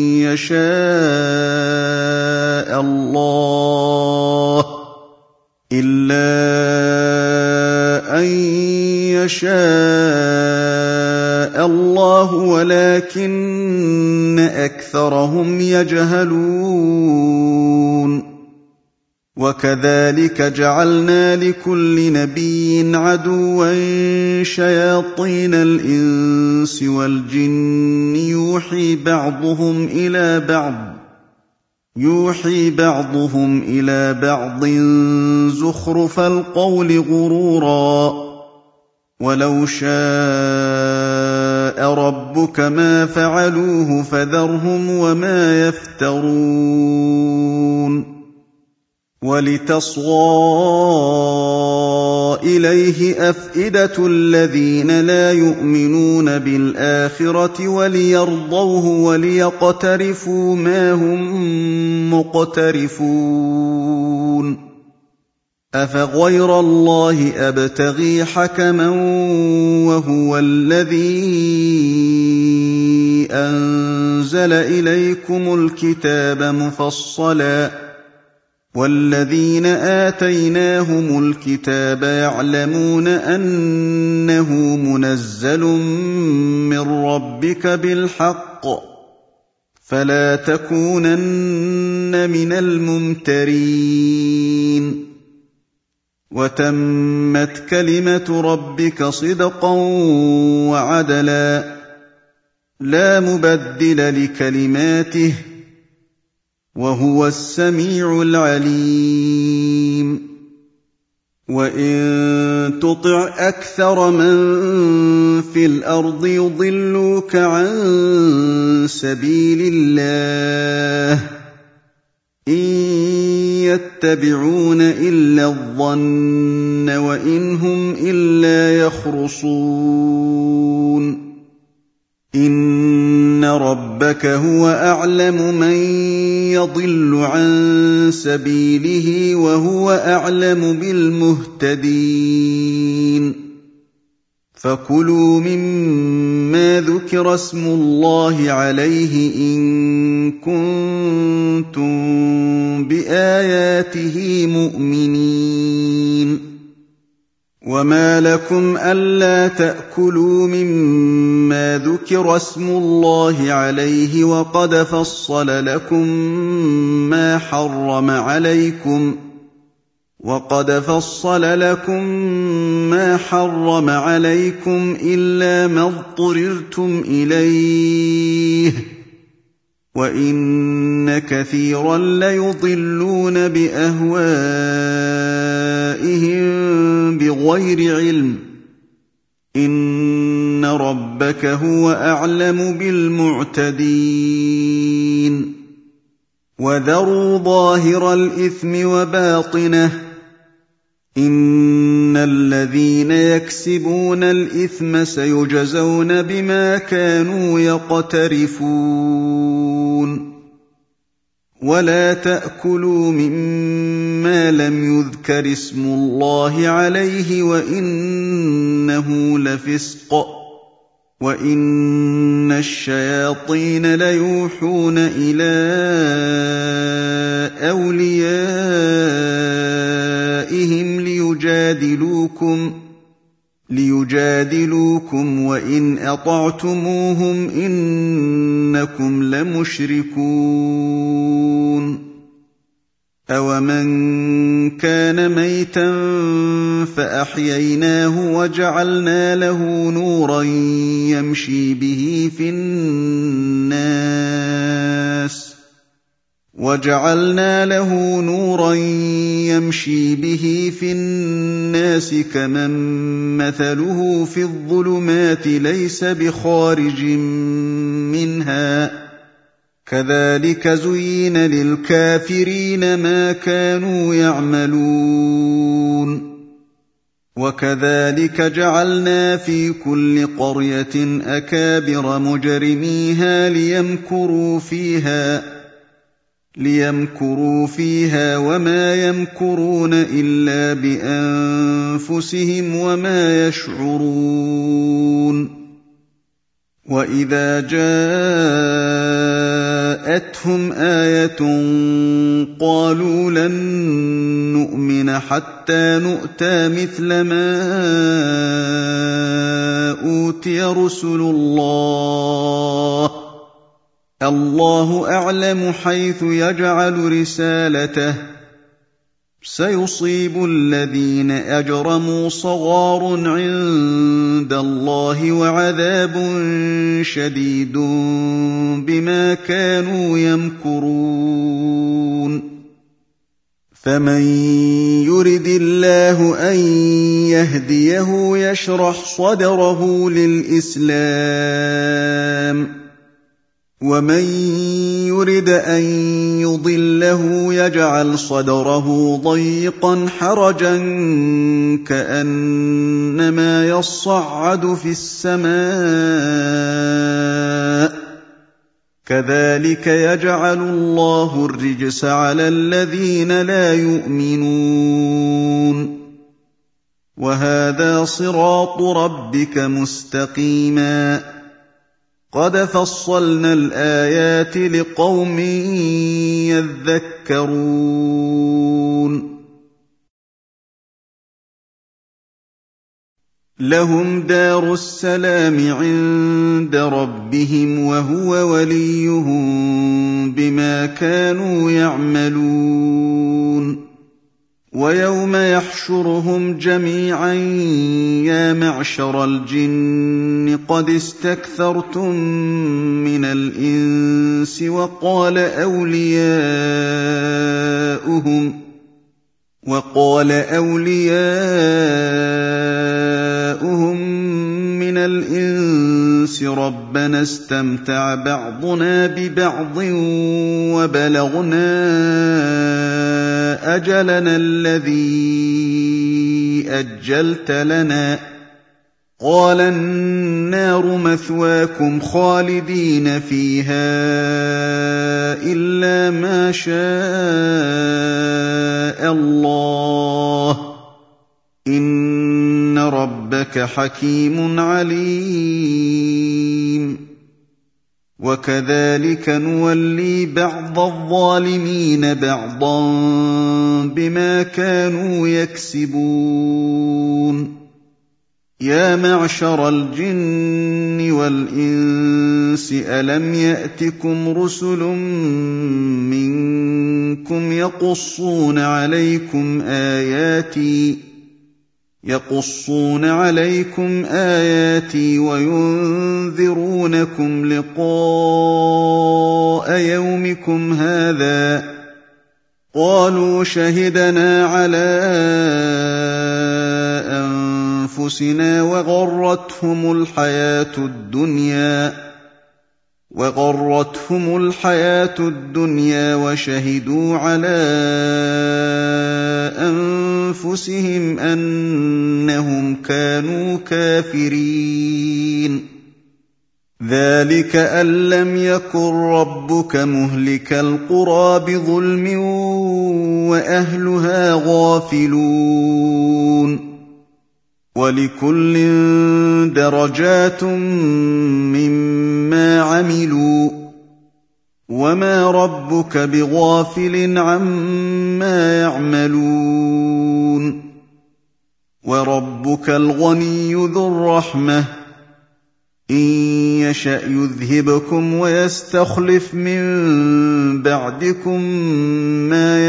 يَشَاءَ اللَّهُ وَلَٰكِنَّ أَكْثَرَهُمْ يَجْهَلُونَ وَكَذَٰلِكَ جَعَلْنَا لِكُلِّ نَبِيٍّ عَدُوًّا شَيَاطِينَ الْإِنسِ وَالْجِنِّ يُوحِي بَعْضُهُمْ إِلَىٰ بَعْضٍ زُخْرُفَ الْقَوْلِ غُرُورًا ۚ وَلَوْ شَاءَ رَبُّكَ مَا فَعَلُوهُ فَذَرْهُمْ وَمَا يَفْتَرُونَ وَلِتَصْغَىٰ إِلَيْهِ أَفْئِدَةُ الَّذِينَ لَا يُؤْمِنُونَ بِالْآخِرَةِ وَلِيَرْضَوْهُ وَلِيَقْتَرِفُوا مَا هُم مُّقْتَرِفُونَ أَفَغَيْرَ اللَّهِ أَبْتَغِي حَكَمًا وَهُوَ الَّذِي أَنزَلَ إِلَيْكُمُ الْكِتَابَ مُفَصَّلًا ۚ وَالَّذِينَ آتَيْنَاهُمُ الْكِتَابَ يَعْلَمُونَ أَنَّهُ مُنَزَّلٌ مِّن رَّبِّكَ بِالْحَقِّ ۖ فَلَا تَكُونَنَّ مِنَ الْمُمْتَرِينَ وَتَمَّتْ كَلِمَةُ رَبِّكَ صِدْقًا وَعَدْلًا ۚ لَّا مُبَدِّلَ لِكَلِمَاتِهِ ۚ وَهُوَ السَّمِيعُ الْعَلِيمُ وَإِن تُطِعْ أَكْثَرَ مَن فِي الْأَرْضِ يُضِلُّوكَ عَن سَبِيلِ اللَّهِ ۚ إِن يَتَّبِعُونَ إِلَّا الظَّنَّ وَإِنْ هُمْ إِلَّا يَخْرُصُونَ إِنَّ رَبَّكَ هُوَ أَعْلَمُ مَن يَضِلُّ عَن سَبِيلِهِ وَهُوَ أَعْلَمُ بِالْمُهْتَدِينَ فَكُلُوا مِمَّا ذُكِرَ اسْمُ اللَّهِ عَلَيْهِ إِن كُنتُم بِآيَاتِهِ مُؤْمِنِينَ وَمَا لَكُمْ أَلَّا تَأْكُلُوا مِمَّا ذُكِرَ اسْمُ اللَّهِ عَلَيْهِ وَقَدْ فَصَّلَ لَكُم مَّا حَرَّمَ عَلَيْكُمْ إِلَّا مَا اضْطُرِرْتُمْ إِلَيْهِ ۗ وَإِنَّ كَثِيرًا لَّيُضِلُّونَ بِأَهْوَائِهِم بِغَيْرِ عِلْمٍ ۗ إِنَّ رَبَّكَ هُوَ أَعْلَمُ بِالْمُعْتَدِينَ وَذَرُوا ظَاهِرَ الْإِثْمِ وَبَاطِنَهُ ۚ إِنَّ الَّذِينَ يَكْسِبُونَ الْإِثْمَ سَيُجْزَوْنَ بِمَا كَانُوا يَقْتَرِفُونَ وَلَا تَأْكُلُوا مِمَّا لَمْ يُذْكَرِ اسْمُ اللَّهِ عَلَيْهِ وَإِنَّهُ لَفِسْقٌ ۗ وَإِنَّ الشَّيَاطِينَ لَيُوحُونَ إِلَىٰ أَوْلِيَائِهِمْ لِيُجَادِلُوكُمْ ۖ وَإِنْ أَطَعْتُمُوهُمْ إِنَّكُمْ لَمُشْرِكُونَ أَوَمَن كَانَ مَيْتًا فَأَحْيَيْنَاهُ وَجَعَلْنَا لَهُ نُورًا يَمْشِي بِهِ فِي النَّاسِ كَمَن مَّثَلُهُ فِي الظُّلُمَاتِ لَيْسَ بِخَارِجٍ مِّنْهَا ۚ كذلك زين للكافرين ما كانوا يعملون وكذلك جعلنا في كل قرية أكابر مجرميها ليمكروا فيها وما يمكرون إلا بأنفسهم وما يشعرون وإذا جاءتهم آية قالوا لن نؤمن حتى نؤتى مثل ما أوتي رسل الله أعلم حيث يجعل رسالته سيصيب الذين أجرموا صغار عند الله وعذاب شديد بما كانوا يمكرون فمن يرد الله أن يهديه يشرح صدره للإسلام ومن يرد أن يضله يجعل صدره ضيقا حرجا كأنما يصعد في السماء كذلك يجعل الله الرجس على الذين لا يؤمنون وهذا صراط ربك مستقيما قد فصلنا الآيات لقوم يذكرون لهم دار السلام عند ربهم وهو وليهم بما كانوا يعملون ويوم يحشرهم جميعا يا معشر الجن قد استكثرتم من الإنس وقال أولياؤهم من الإنس ربنا استمتع بعضنا ببعض وبلغنا أجلنا الذي أجلت لنا قال النار مثواكم خالدين فيها إلا ما شاء الله إن ربك حكيم عليم وكذلك نولي بعض الظالمين بعضا بما كانوا يكسبون يا معشر الجن والإنس ألم يأتكم رسل منكم يقصون عليكم آياتي وينذرونكم لقاء يومكم هذا قالوا شهدنا على أنفسنا وغرتهم الحياة الدنيا وشهدوا على أنفسهم أنهم كانوا كافرين ذلك أن لم يكن ربك مهلك القرى بظلم وأهلها غافلون ولكل درجات مما عملوا وما ربك بغافل عما يعملون وربك الغني ذو الرحمة إن يشأ يذهبكم ويستخلف من بعدكم ما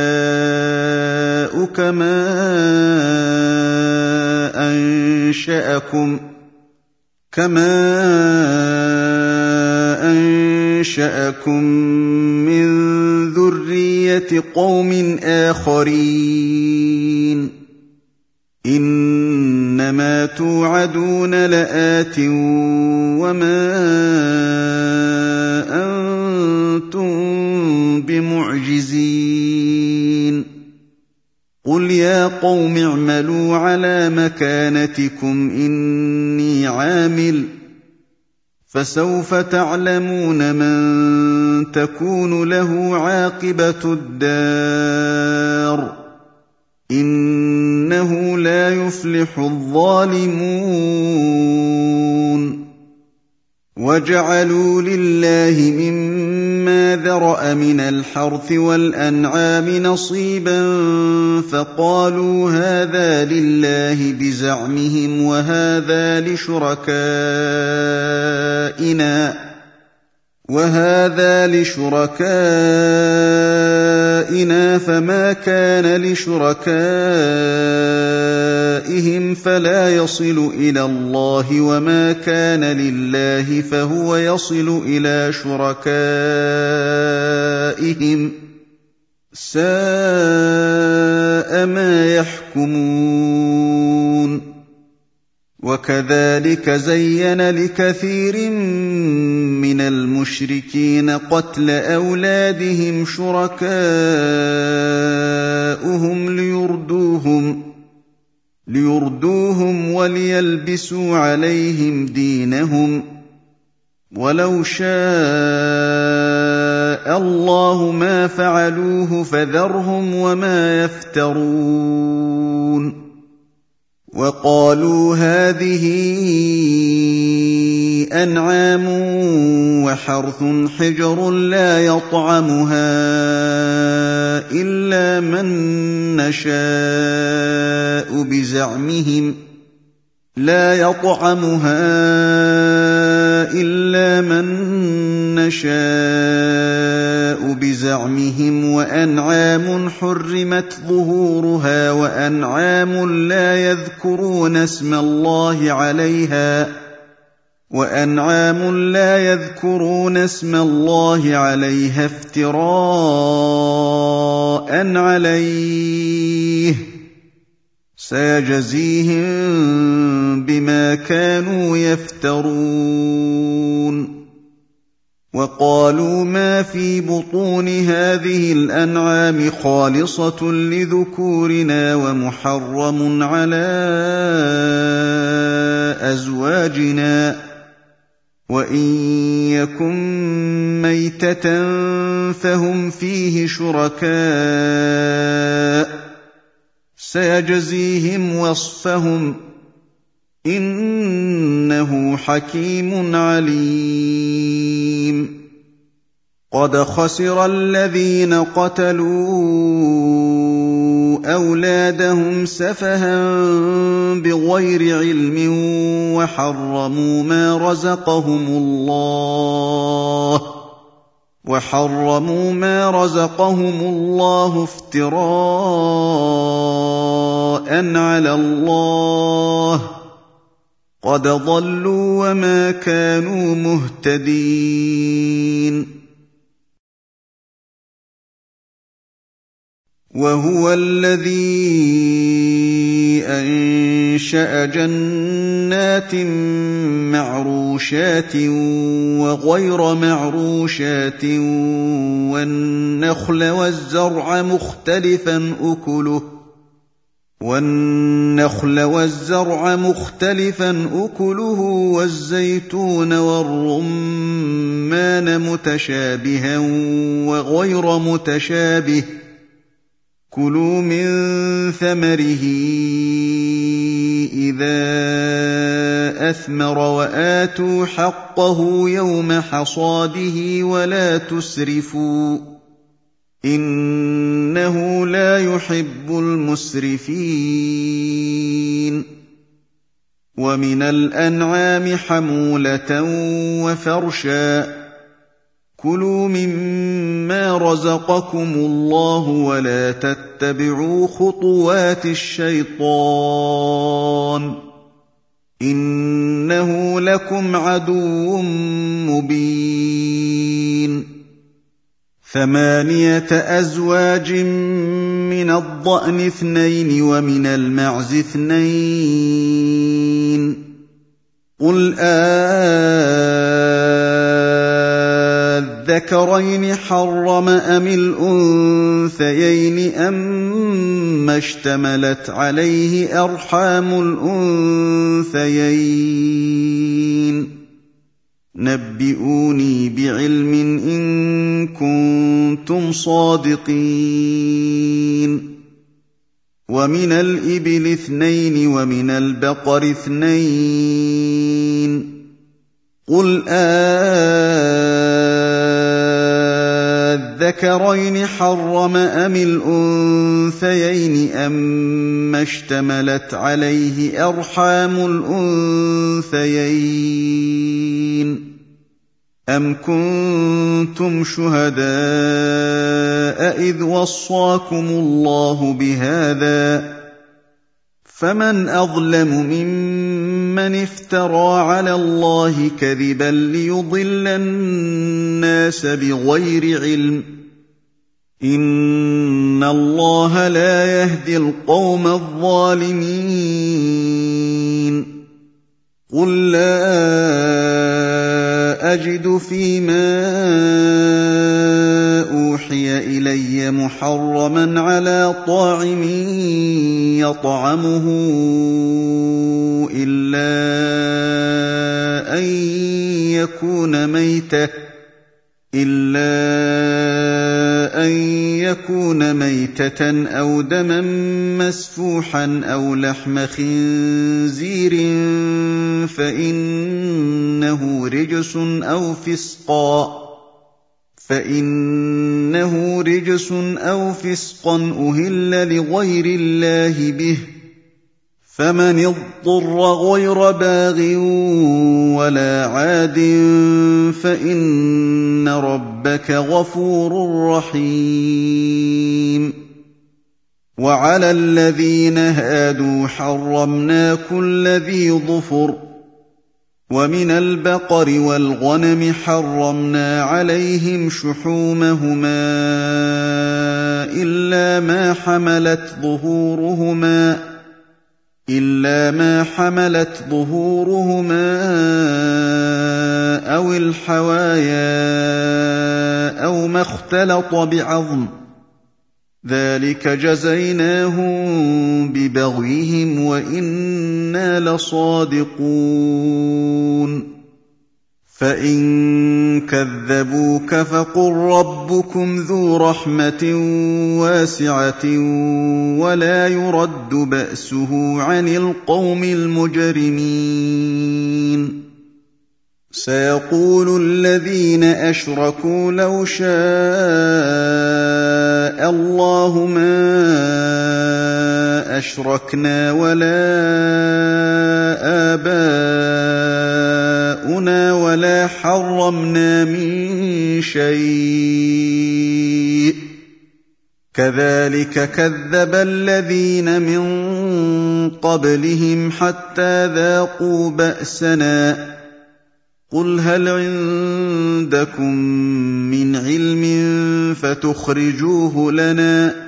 يشاء كما أنشأكم من ذرية قوم آخرين إنما توعدون لآت وما بمعجزين قل يا قوم اعملوا على مكانتكم إني عامل فسوف تعلمون من تكون له عاقبة الدار إنه لا يفلح الظالمون وجعلوا لله مما ذرأ من الحرث والأنعام نصيبا فقالوا هذا لله بزعمهم وهذا لشركائنا فما كان لشركائهم فلا يصل إلى الله وما كان لله فهو يصل إلى شركائهم ساء ما يحكمون وكذلك زين لكثير من المشركين قتل أولادهم شركاؤهم ليردوهم وليلبسوا عليهم دينهم ولو شاء الله ما فعلوه فذرهم وما يفترون وقالوا هذه أنعام وحرث حجر لا يطعمها إلا من نشاء بزعمهم وأنعام حرمت ظهورها وأنعام لا يذكرون اسم الله عليها افتراء عليه سيجزيهم بما كانوا يفترون وقالوا ما في بطون هذه الأنعام خالصة لذكورنا ومحرم على أزواجنا وإن يكن ميتة فهم فيه شركاء سيجزيهم وصفهم إنه حكيم عليم قد خسر الذين قتلوا أولادهم سفها بغير علم وحرموا ما رزقهم الله افتراء على الله قد ضلوا وما كانوا مهتدين وهو الذي أنشأ جنات معروشات وغير معروشات والنخل والزرع مختلفا أكله والزيتون والرمان متشابها وغير متشابه كلوا من ثمره إذا أثمر وآتوا حقه يوم حصاده ولا تسرفوا إنه لا يحب المسرفين ومن الأنعام حمولة وفرشا كلوا مما رزقكم الله ولا تتبعوا خطوات الشيطان إنه لكم عدو مبين 8 أزواج من الضأن 2 ومن المعز 2 قل أَذَكَرَيْنِ حَرَّمَ أَمِ الْأُنثَيَيْنِ أَمَّا اشْتَمَلَتْ عَلَيْهِ أَرْحَامُ الْأُنثَيَيْنِ ۖ نَبِّئُونِي بِعِلْمٍ إِن كُنتُمْ صَادِقِينَ. وَمِنَ الْإِبِلِ 2 وَمِنَ الْبَقَرِ 2 قُلْ أَذَّكَرَيْنِ حَرَّمَ أَمِ الْأُنثَيَيْنِ أَمَّا اشْتَمَلَتْ عَلَيْهِ أَرْحَامُ الْأُنثَيَيْنِ ۖ أَمْ كُنتُمْ شُهَدَاءَ إِذْ وَصَّاكُمُ اللَّهُ بِهَٰذَا ۚ فَمَنْ أَظْلَمُ مِمَّنِ افْتَرَىٰ عَلَى اللَّهِ كَذِبًا لِّيُضِلَّ النَّاسَ بِغَيْرِ عِلْمٍ ۗ إِنَّ اللَّهَ لَا يَهْدِي الْقَوْمَ الظَّالِمِينَ. قُل لَّا أَجِدُ فِيمَا أُوحِيَ إِلَيَّ مُحَرَّمًا عَلَىٰ طَاعِمٍ يَطْعَمُهُ إِلَّا أَن يَكُونَ مَيْتَةً أَوْ دَمًا مَّسْفُوحًا أَوْ لَحْمَ خِنزِيرٍ فَإِنَّهُ رِجْسٌ أَوْ فِسْقًا أُهِلَّ لِغَيْرِ اللَّهِ بِهِ ۚ فَمَنِ اضْطُرَّ غَيْرَ بَاغٍ وَلَا عَادٍ فَإِنَّ رَبَّكَ غَفُورٌ رَّحِيمٌ. وَعَلَى الَّذِينَ هَادُوا حَرَّمْنَا كُلَّ ذِي ظُفُرٍ ۖ وَمِنَ الْبَقَرِ وَالْغَنَمِ حَرَّمْنَا عَلَيْهِمْ شُحُومَهُمَا إِلَّا مَا حَمَلَتْ ظُهُورُهُمَا أَوِ الْحَوَايَا أَوْ مَا اخْتَلَطَ بِعَظْمٍ ۚ ذَٰلِكَ جَزَيْنَاهُم بِبَغْيِهِمْ ۖ وَإِنَّا لَصَادِقُونَ. فَإِن كَذَّبُوكَ فَقُل رَّبُّكُمْ ذُو رَحْمَةٍ وَاسِعَةٍ وَلَا يُرَدُّ بَأْسُهُ عَنِ الْقَوْمِ الْمُجْرِمِينَ. سَيَقُولُ الَّذِينَ أَشْرَكُوا لَوْ شَاءَ اللَّهُ مَا أَشْرَكْنَا وَلَا آبَاؤُنَا وَلَا حَرَّمْنَا مِن شَيْءٍ ۚ كَذَٰلِكَ كَذَّبَ الَّذِينَ مِن قَبْلِهِمْ حَتَّىٰ ذَاقُوا بَأْسَنَا ۗ قُلْ هَلْ عِندَكُم مِّنْ عِلْمٍ فَتُخْرِجُوهُ لَنَا ۖ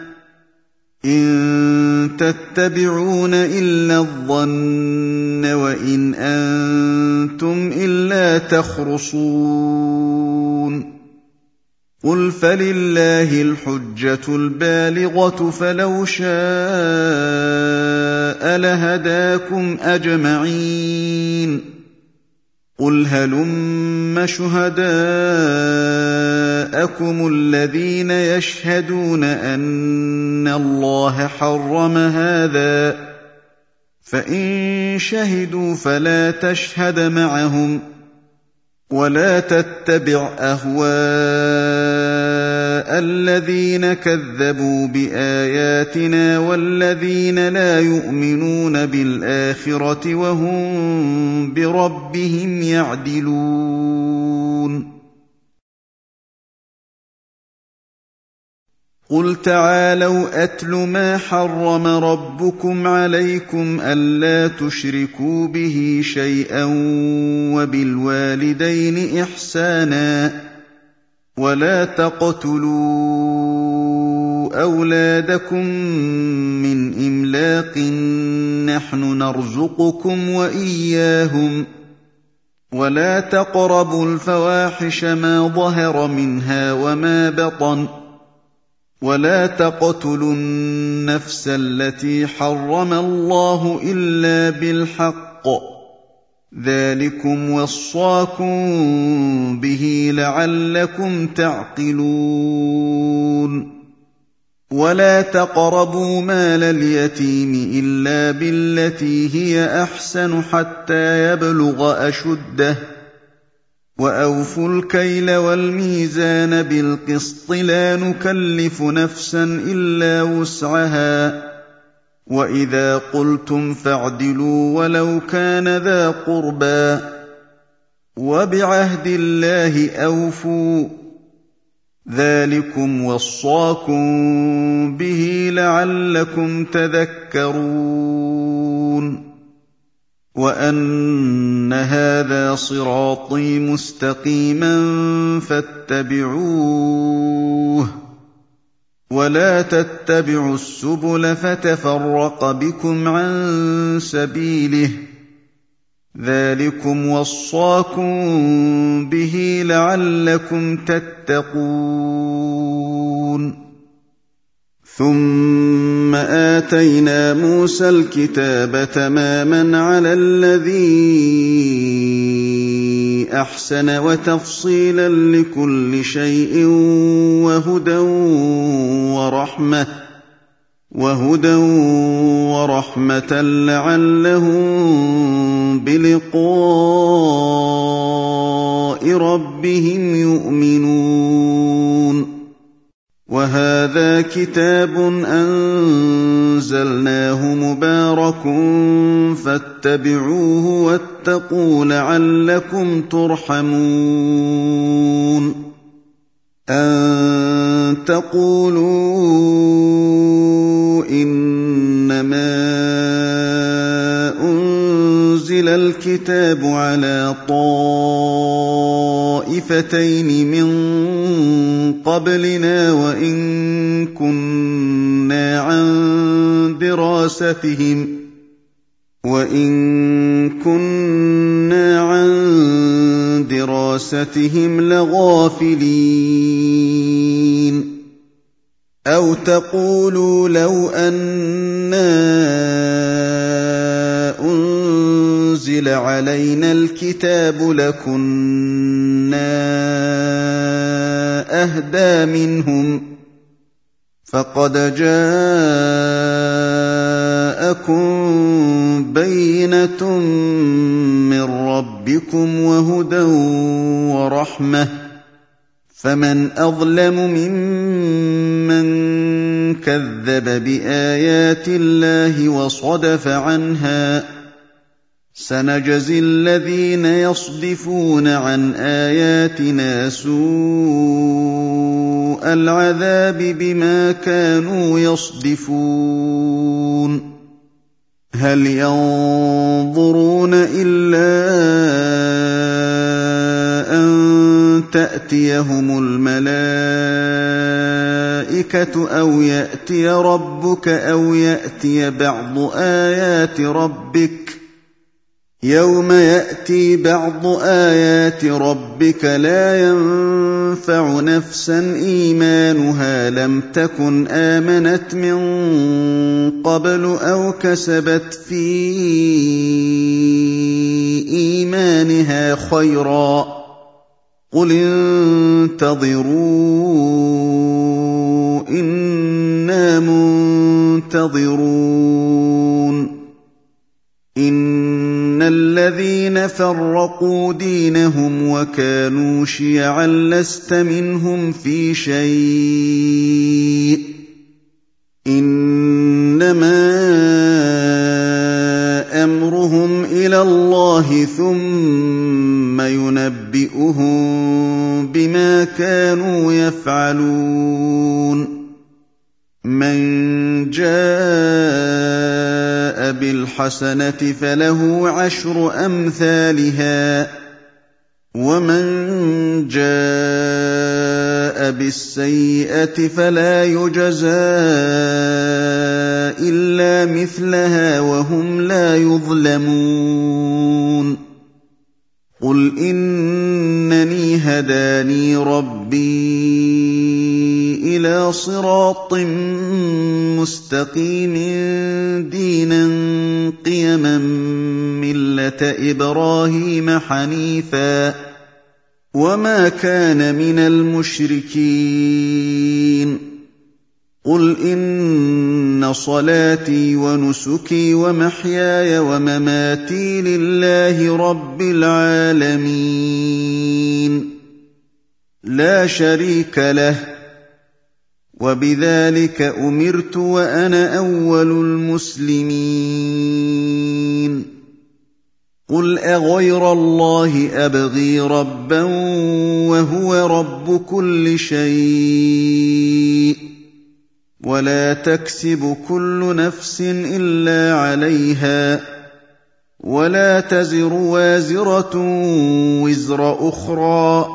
إِن تَتَّبِعُونَ إِلَّا الظَّنَّ وَإِنْ أَنتُمْ إِلَّا تَخْرُصُونَ. قُلْ فَلِلَّهِ الْحُجَّةُ الْبَالِغَةُ فَلَوْ شَاءَ لَهَدَاكُمْ أَجْمَعِينَ. قُلْ هَلُمَّ شُهَدَاءَكُمُ الَّذِينَ يَشْهَدُونَ أَنَّ اللَّهَ حَرَّمَ هَٰذَا ۖ فَإِن شَهِدُوا فَلَا تَشْهَدْ مَعَهُمْ ۖ وَلَا تَتَّبِعْ أَهْوَاءَ الَّذِينَ كَذَّبُوا بِآيَاتِنَا وَالَّذِينَ لَا يُؤْمِنُونَ بِالْآخِرَةِ وَهُم بِرَبِّهِمْ يَعْدِلُونَ. قُلْ تَعَالَوْا أَتْلُ مَا حَرَّمَ رَبُّكُمْ عَلَيْكُمْ أَلَّا تُشْرِكُوا بِهِ شَيْئًا وَبِالْوَالِدَيْنِ إِحْسَانًا ۖ وَلَا تَقْتُلُوا أَوْلَادَكُم مِّنْ إِمْلَاقٍ ۖ نَّحْنُ نَرْزُقُكُمْ وَإِيَّاهُمْ ۖ ولا تقربوا الفواحش ما ظهر منها وما بطن ولا تقتلوا النفس التي حرم الله إلا بالحق ذلكم وصاكم به لعلكم تعقلون ولا تقربوا مال اليتيم إلا بالتي هي أحسن حتى يبلغ أشده وأوفوا الكيل والميزان بالقسط لا نكلف نفسا إلا وسعها وإذا قلتم فاعدلوا ولو كان ذا قربى وبعهد الله أوفوا ذلكم وصاكم به لعلكم تذكرون وأن هذا صراطي مستقيما فاتبعوه ولا تتبعوا السبل فتفرق بكم عن سبيله ذلكم وصاكم به لعلكم تتقون ثم آتينا موسى الكتاب تماما على الذي أحسن وتفصيلا لكل شيء وهدى ورحمة لعلهم بلقاء ربهم يؤمنون وهذا كتاب أنزلناه مبارك فاتبعوه واتقوا لعلكم ترحمون أن تقولوا إنما أنزل الكتاب على طائفتين من قبلنا وإن كنا عن دراستهم لغافلين أو تقولوا لو أنا أنزل علينا الكتاب لكنا أهدى منهم فقد جاءكم بينة من ربكم وهدى ورحمة فمن أظلم ممن كذب بآيات الله وصدف عنها سنجزي الذين يصدفون عن آياتنا سوء العذاب بما كانوا يصدفون هل ينظرون إلا أن تأتيهم الملائكة أو يأتي ربك أو يأتي بعض آيات ربك يوم يأتي بعض آيات ربك لا ينفع نفسا إيمانها لم تكن آمنت من قبل أو كسبت في إيمانها خيرا قل انتظروا إنا منتظرون إن الذين فرقوا دينهم وكانوا شيعا لست منهم في شيء إنما أمرهم إلى الله ثم ينبئهم بما كانوا يفعلون من جاء بالحسنة فله عشر أمثالها ومن جاء بالسيئة فلا يجزى إلا مثلها وهم لا يظلمون قُلْ إِنَّنِي هَدَانِي رَبِّي إِلَىٰ صِرَاطٍ مُّسْتَقِيمٍ دِينًا قِيَمًا مِّلَّةَ إِبْرَاهِيمَ حَنِيفًا وَمَا كَانَ مِنَ الْمُشْرِكِينَ قُلْ إِنَّ صَلَاتِي وَنُسُكِي وَمَحْيَايَ وَمَمَاتِي لِلَّهِ رَبِّ الْعَالَمِينَ لَا شَرِيكَ لَهُ ۖ وَبِذَٰلِكَ أُمِرْتُ وَأَنَا أَوَّلُ الْمُسْلِمِينَ قُلْ أَغَيْرَ اللَّهِ أَبْغِي رَبًّا وَهُوَ رَبُّ كُلِّ شَيْءٍ وَلَا تَكْسِبُ كُلُّ نَفْسٍ إِلَّا عَلَيْهَا وَلَا تَزِرُ وَازِرَةٌ وِزْرَ أُخْرَىٰ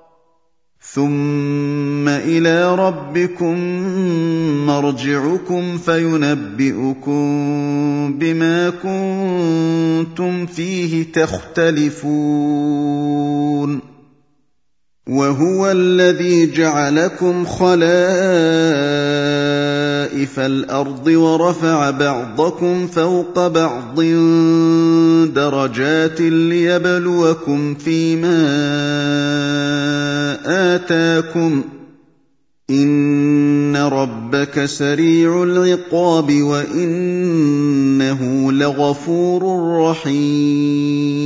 ثُمَّ إِلَىٰ رَبِّكُم مَّرْجِعُكُمْ فَيُنَبِّئُكُم بِمَا كُنتُمْ فِيهِ تَخْتَلِفُونَ وَهُوَ الَّذِي جَعَلَكُمْ خَلَائِفَ الْأَرْضِ وَرَفَعَ بَعْضَكُمْ فَوْقَ بَعْضٍ دَرَجَاتٍ لِّيَبْلُوَكُمْ فِيمَا آتَاكُمْ ۗ إِنَّ رَبَّكَ سَرِيعُ الْعِقَابِ وَإِنَّهُ لَغَفُورٌ رَّحِيمٌ